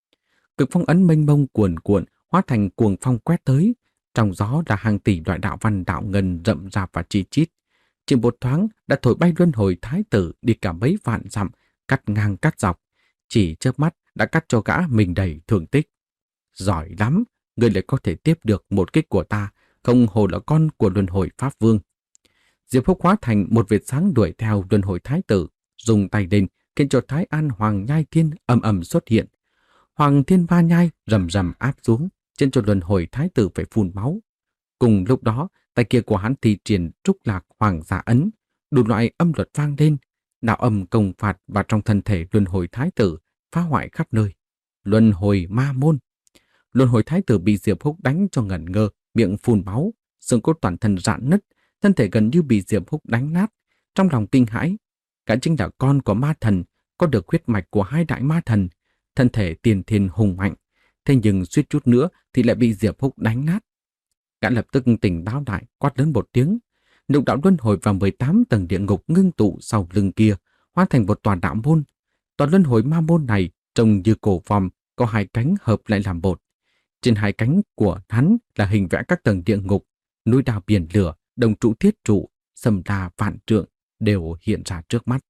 Cực phong ấn mênh mông cuồn cuộn, hóa thành cuồng phong quét tới. Trong gió là hàng tỷ loại đạo văn đạo ngân rậm rạp và chi chít. Chỉ một thoáng đã thổi bay Luân Hồi Thái tử đi cả mấy vạn dặm, cắt ngang cắt dọc. Chỉ chớp mắt đã cắt cho gã mình đầy thương tích. Giỏi lắm, người lại có thể tiếp được một kích của ta, không hồ là con của Luân Hồi Pháp Vương. Diệp Húc hóa thành một vệt sáng đuổi theo Luân Hồi Thái tử, dùng tay lên khiến cho Thái An Hoàng Nhai Thiên ầm ầm xuất hiện. Hoàng Thiên Va Nhai rầm rầm áp xuống, trên cho Luân Hồi Thái tử phải phun máu. Cùng lúc đó, tay kia của hắn thi triển Trúc Lạc Hoàng Giả Ấn, đủ loại âm luật vang lên, đạo âm công phạt vào trong thân thể Luân Hồi Thái tử, phá hoại khắp nơi. Luân Hồi Ma Môn. Luân Hồi Thái tử bị Diệp Húc đánh cho ngẩn ngơ, miệng phun máu, xương cốt toàn thân rạn nứt, thân thể gần như bị Diệp Húc đánh nát. Trong lòng kinh hãi, gã chính là con của ma thần, có được huyết mạch của hai đại ma thần, thân thể tiền thiên hùng mạnh, thế nhưng suýt chút nữa thì lại bị Diệp Húc đánh nát. Gã lập tức tỉnh táo lại, quát lớn một tiếng. Lục đạo luân hồi vào mười tám tầng địa ngục ngưng tụ sau lưng kia, hóa thành một tòa đạo môn. Tòa luân hồi ma môn này trông như cổ vòm, có hai cánh hợp lại làm một. Trên hai cánh của hắn là hình vẽ các tầng địa ngục, núi đào biển lửa, đồng trụ thiết trụ, sầm đà vạn trượng đều hiện ra trước mắt.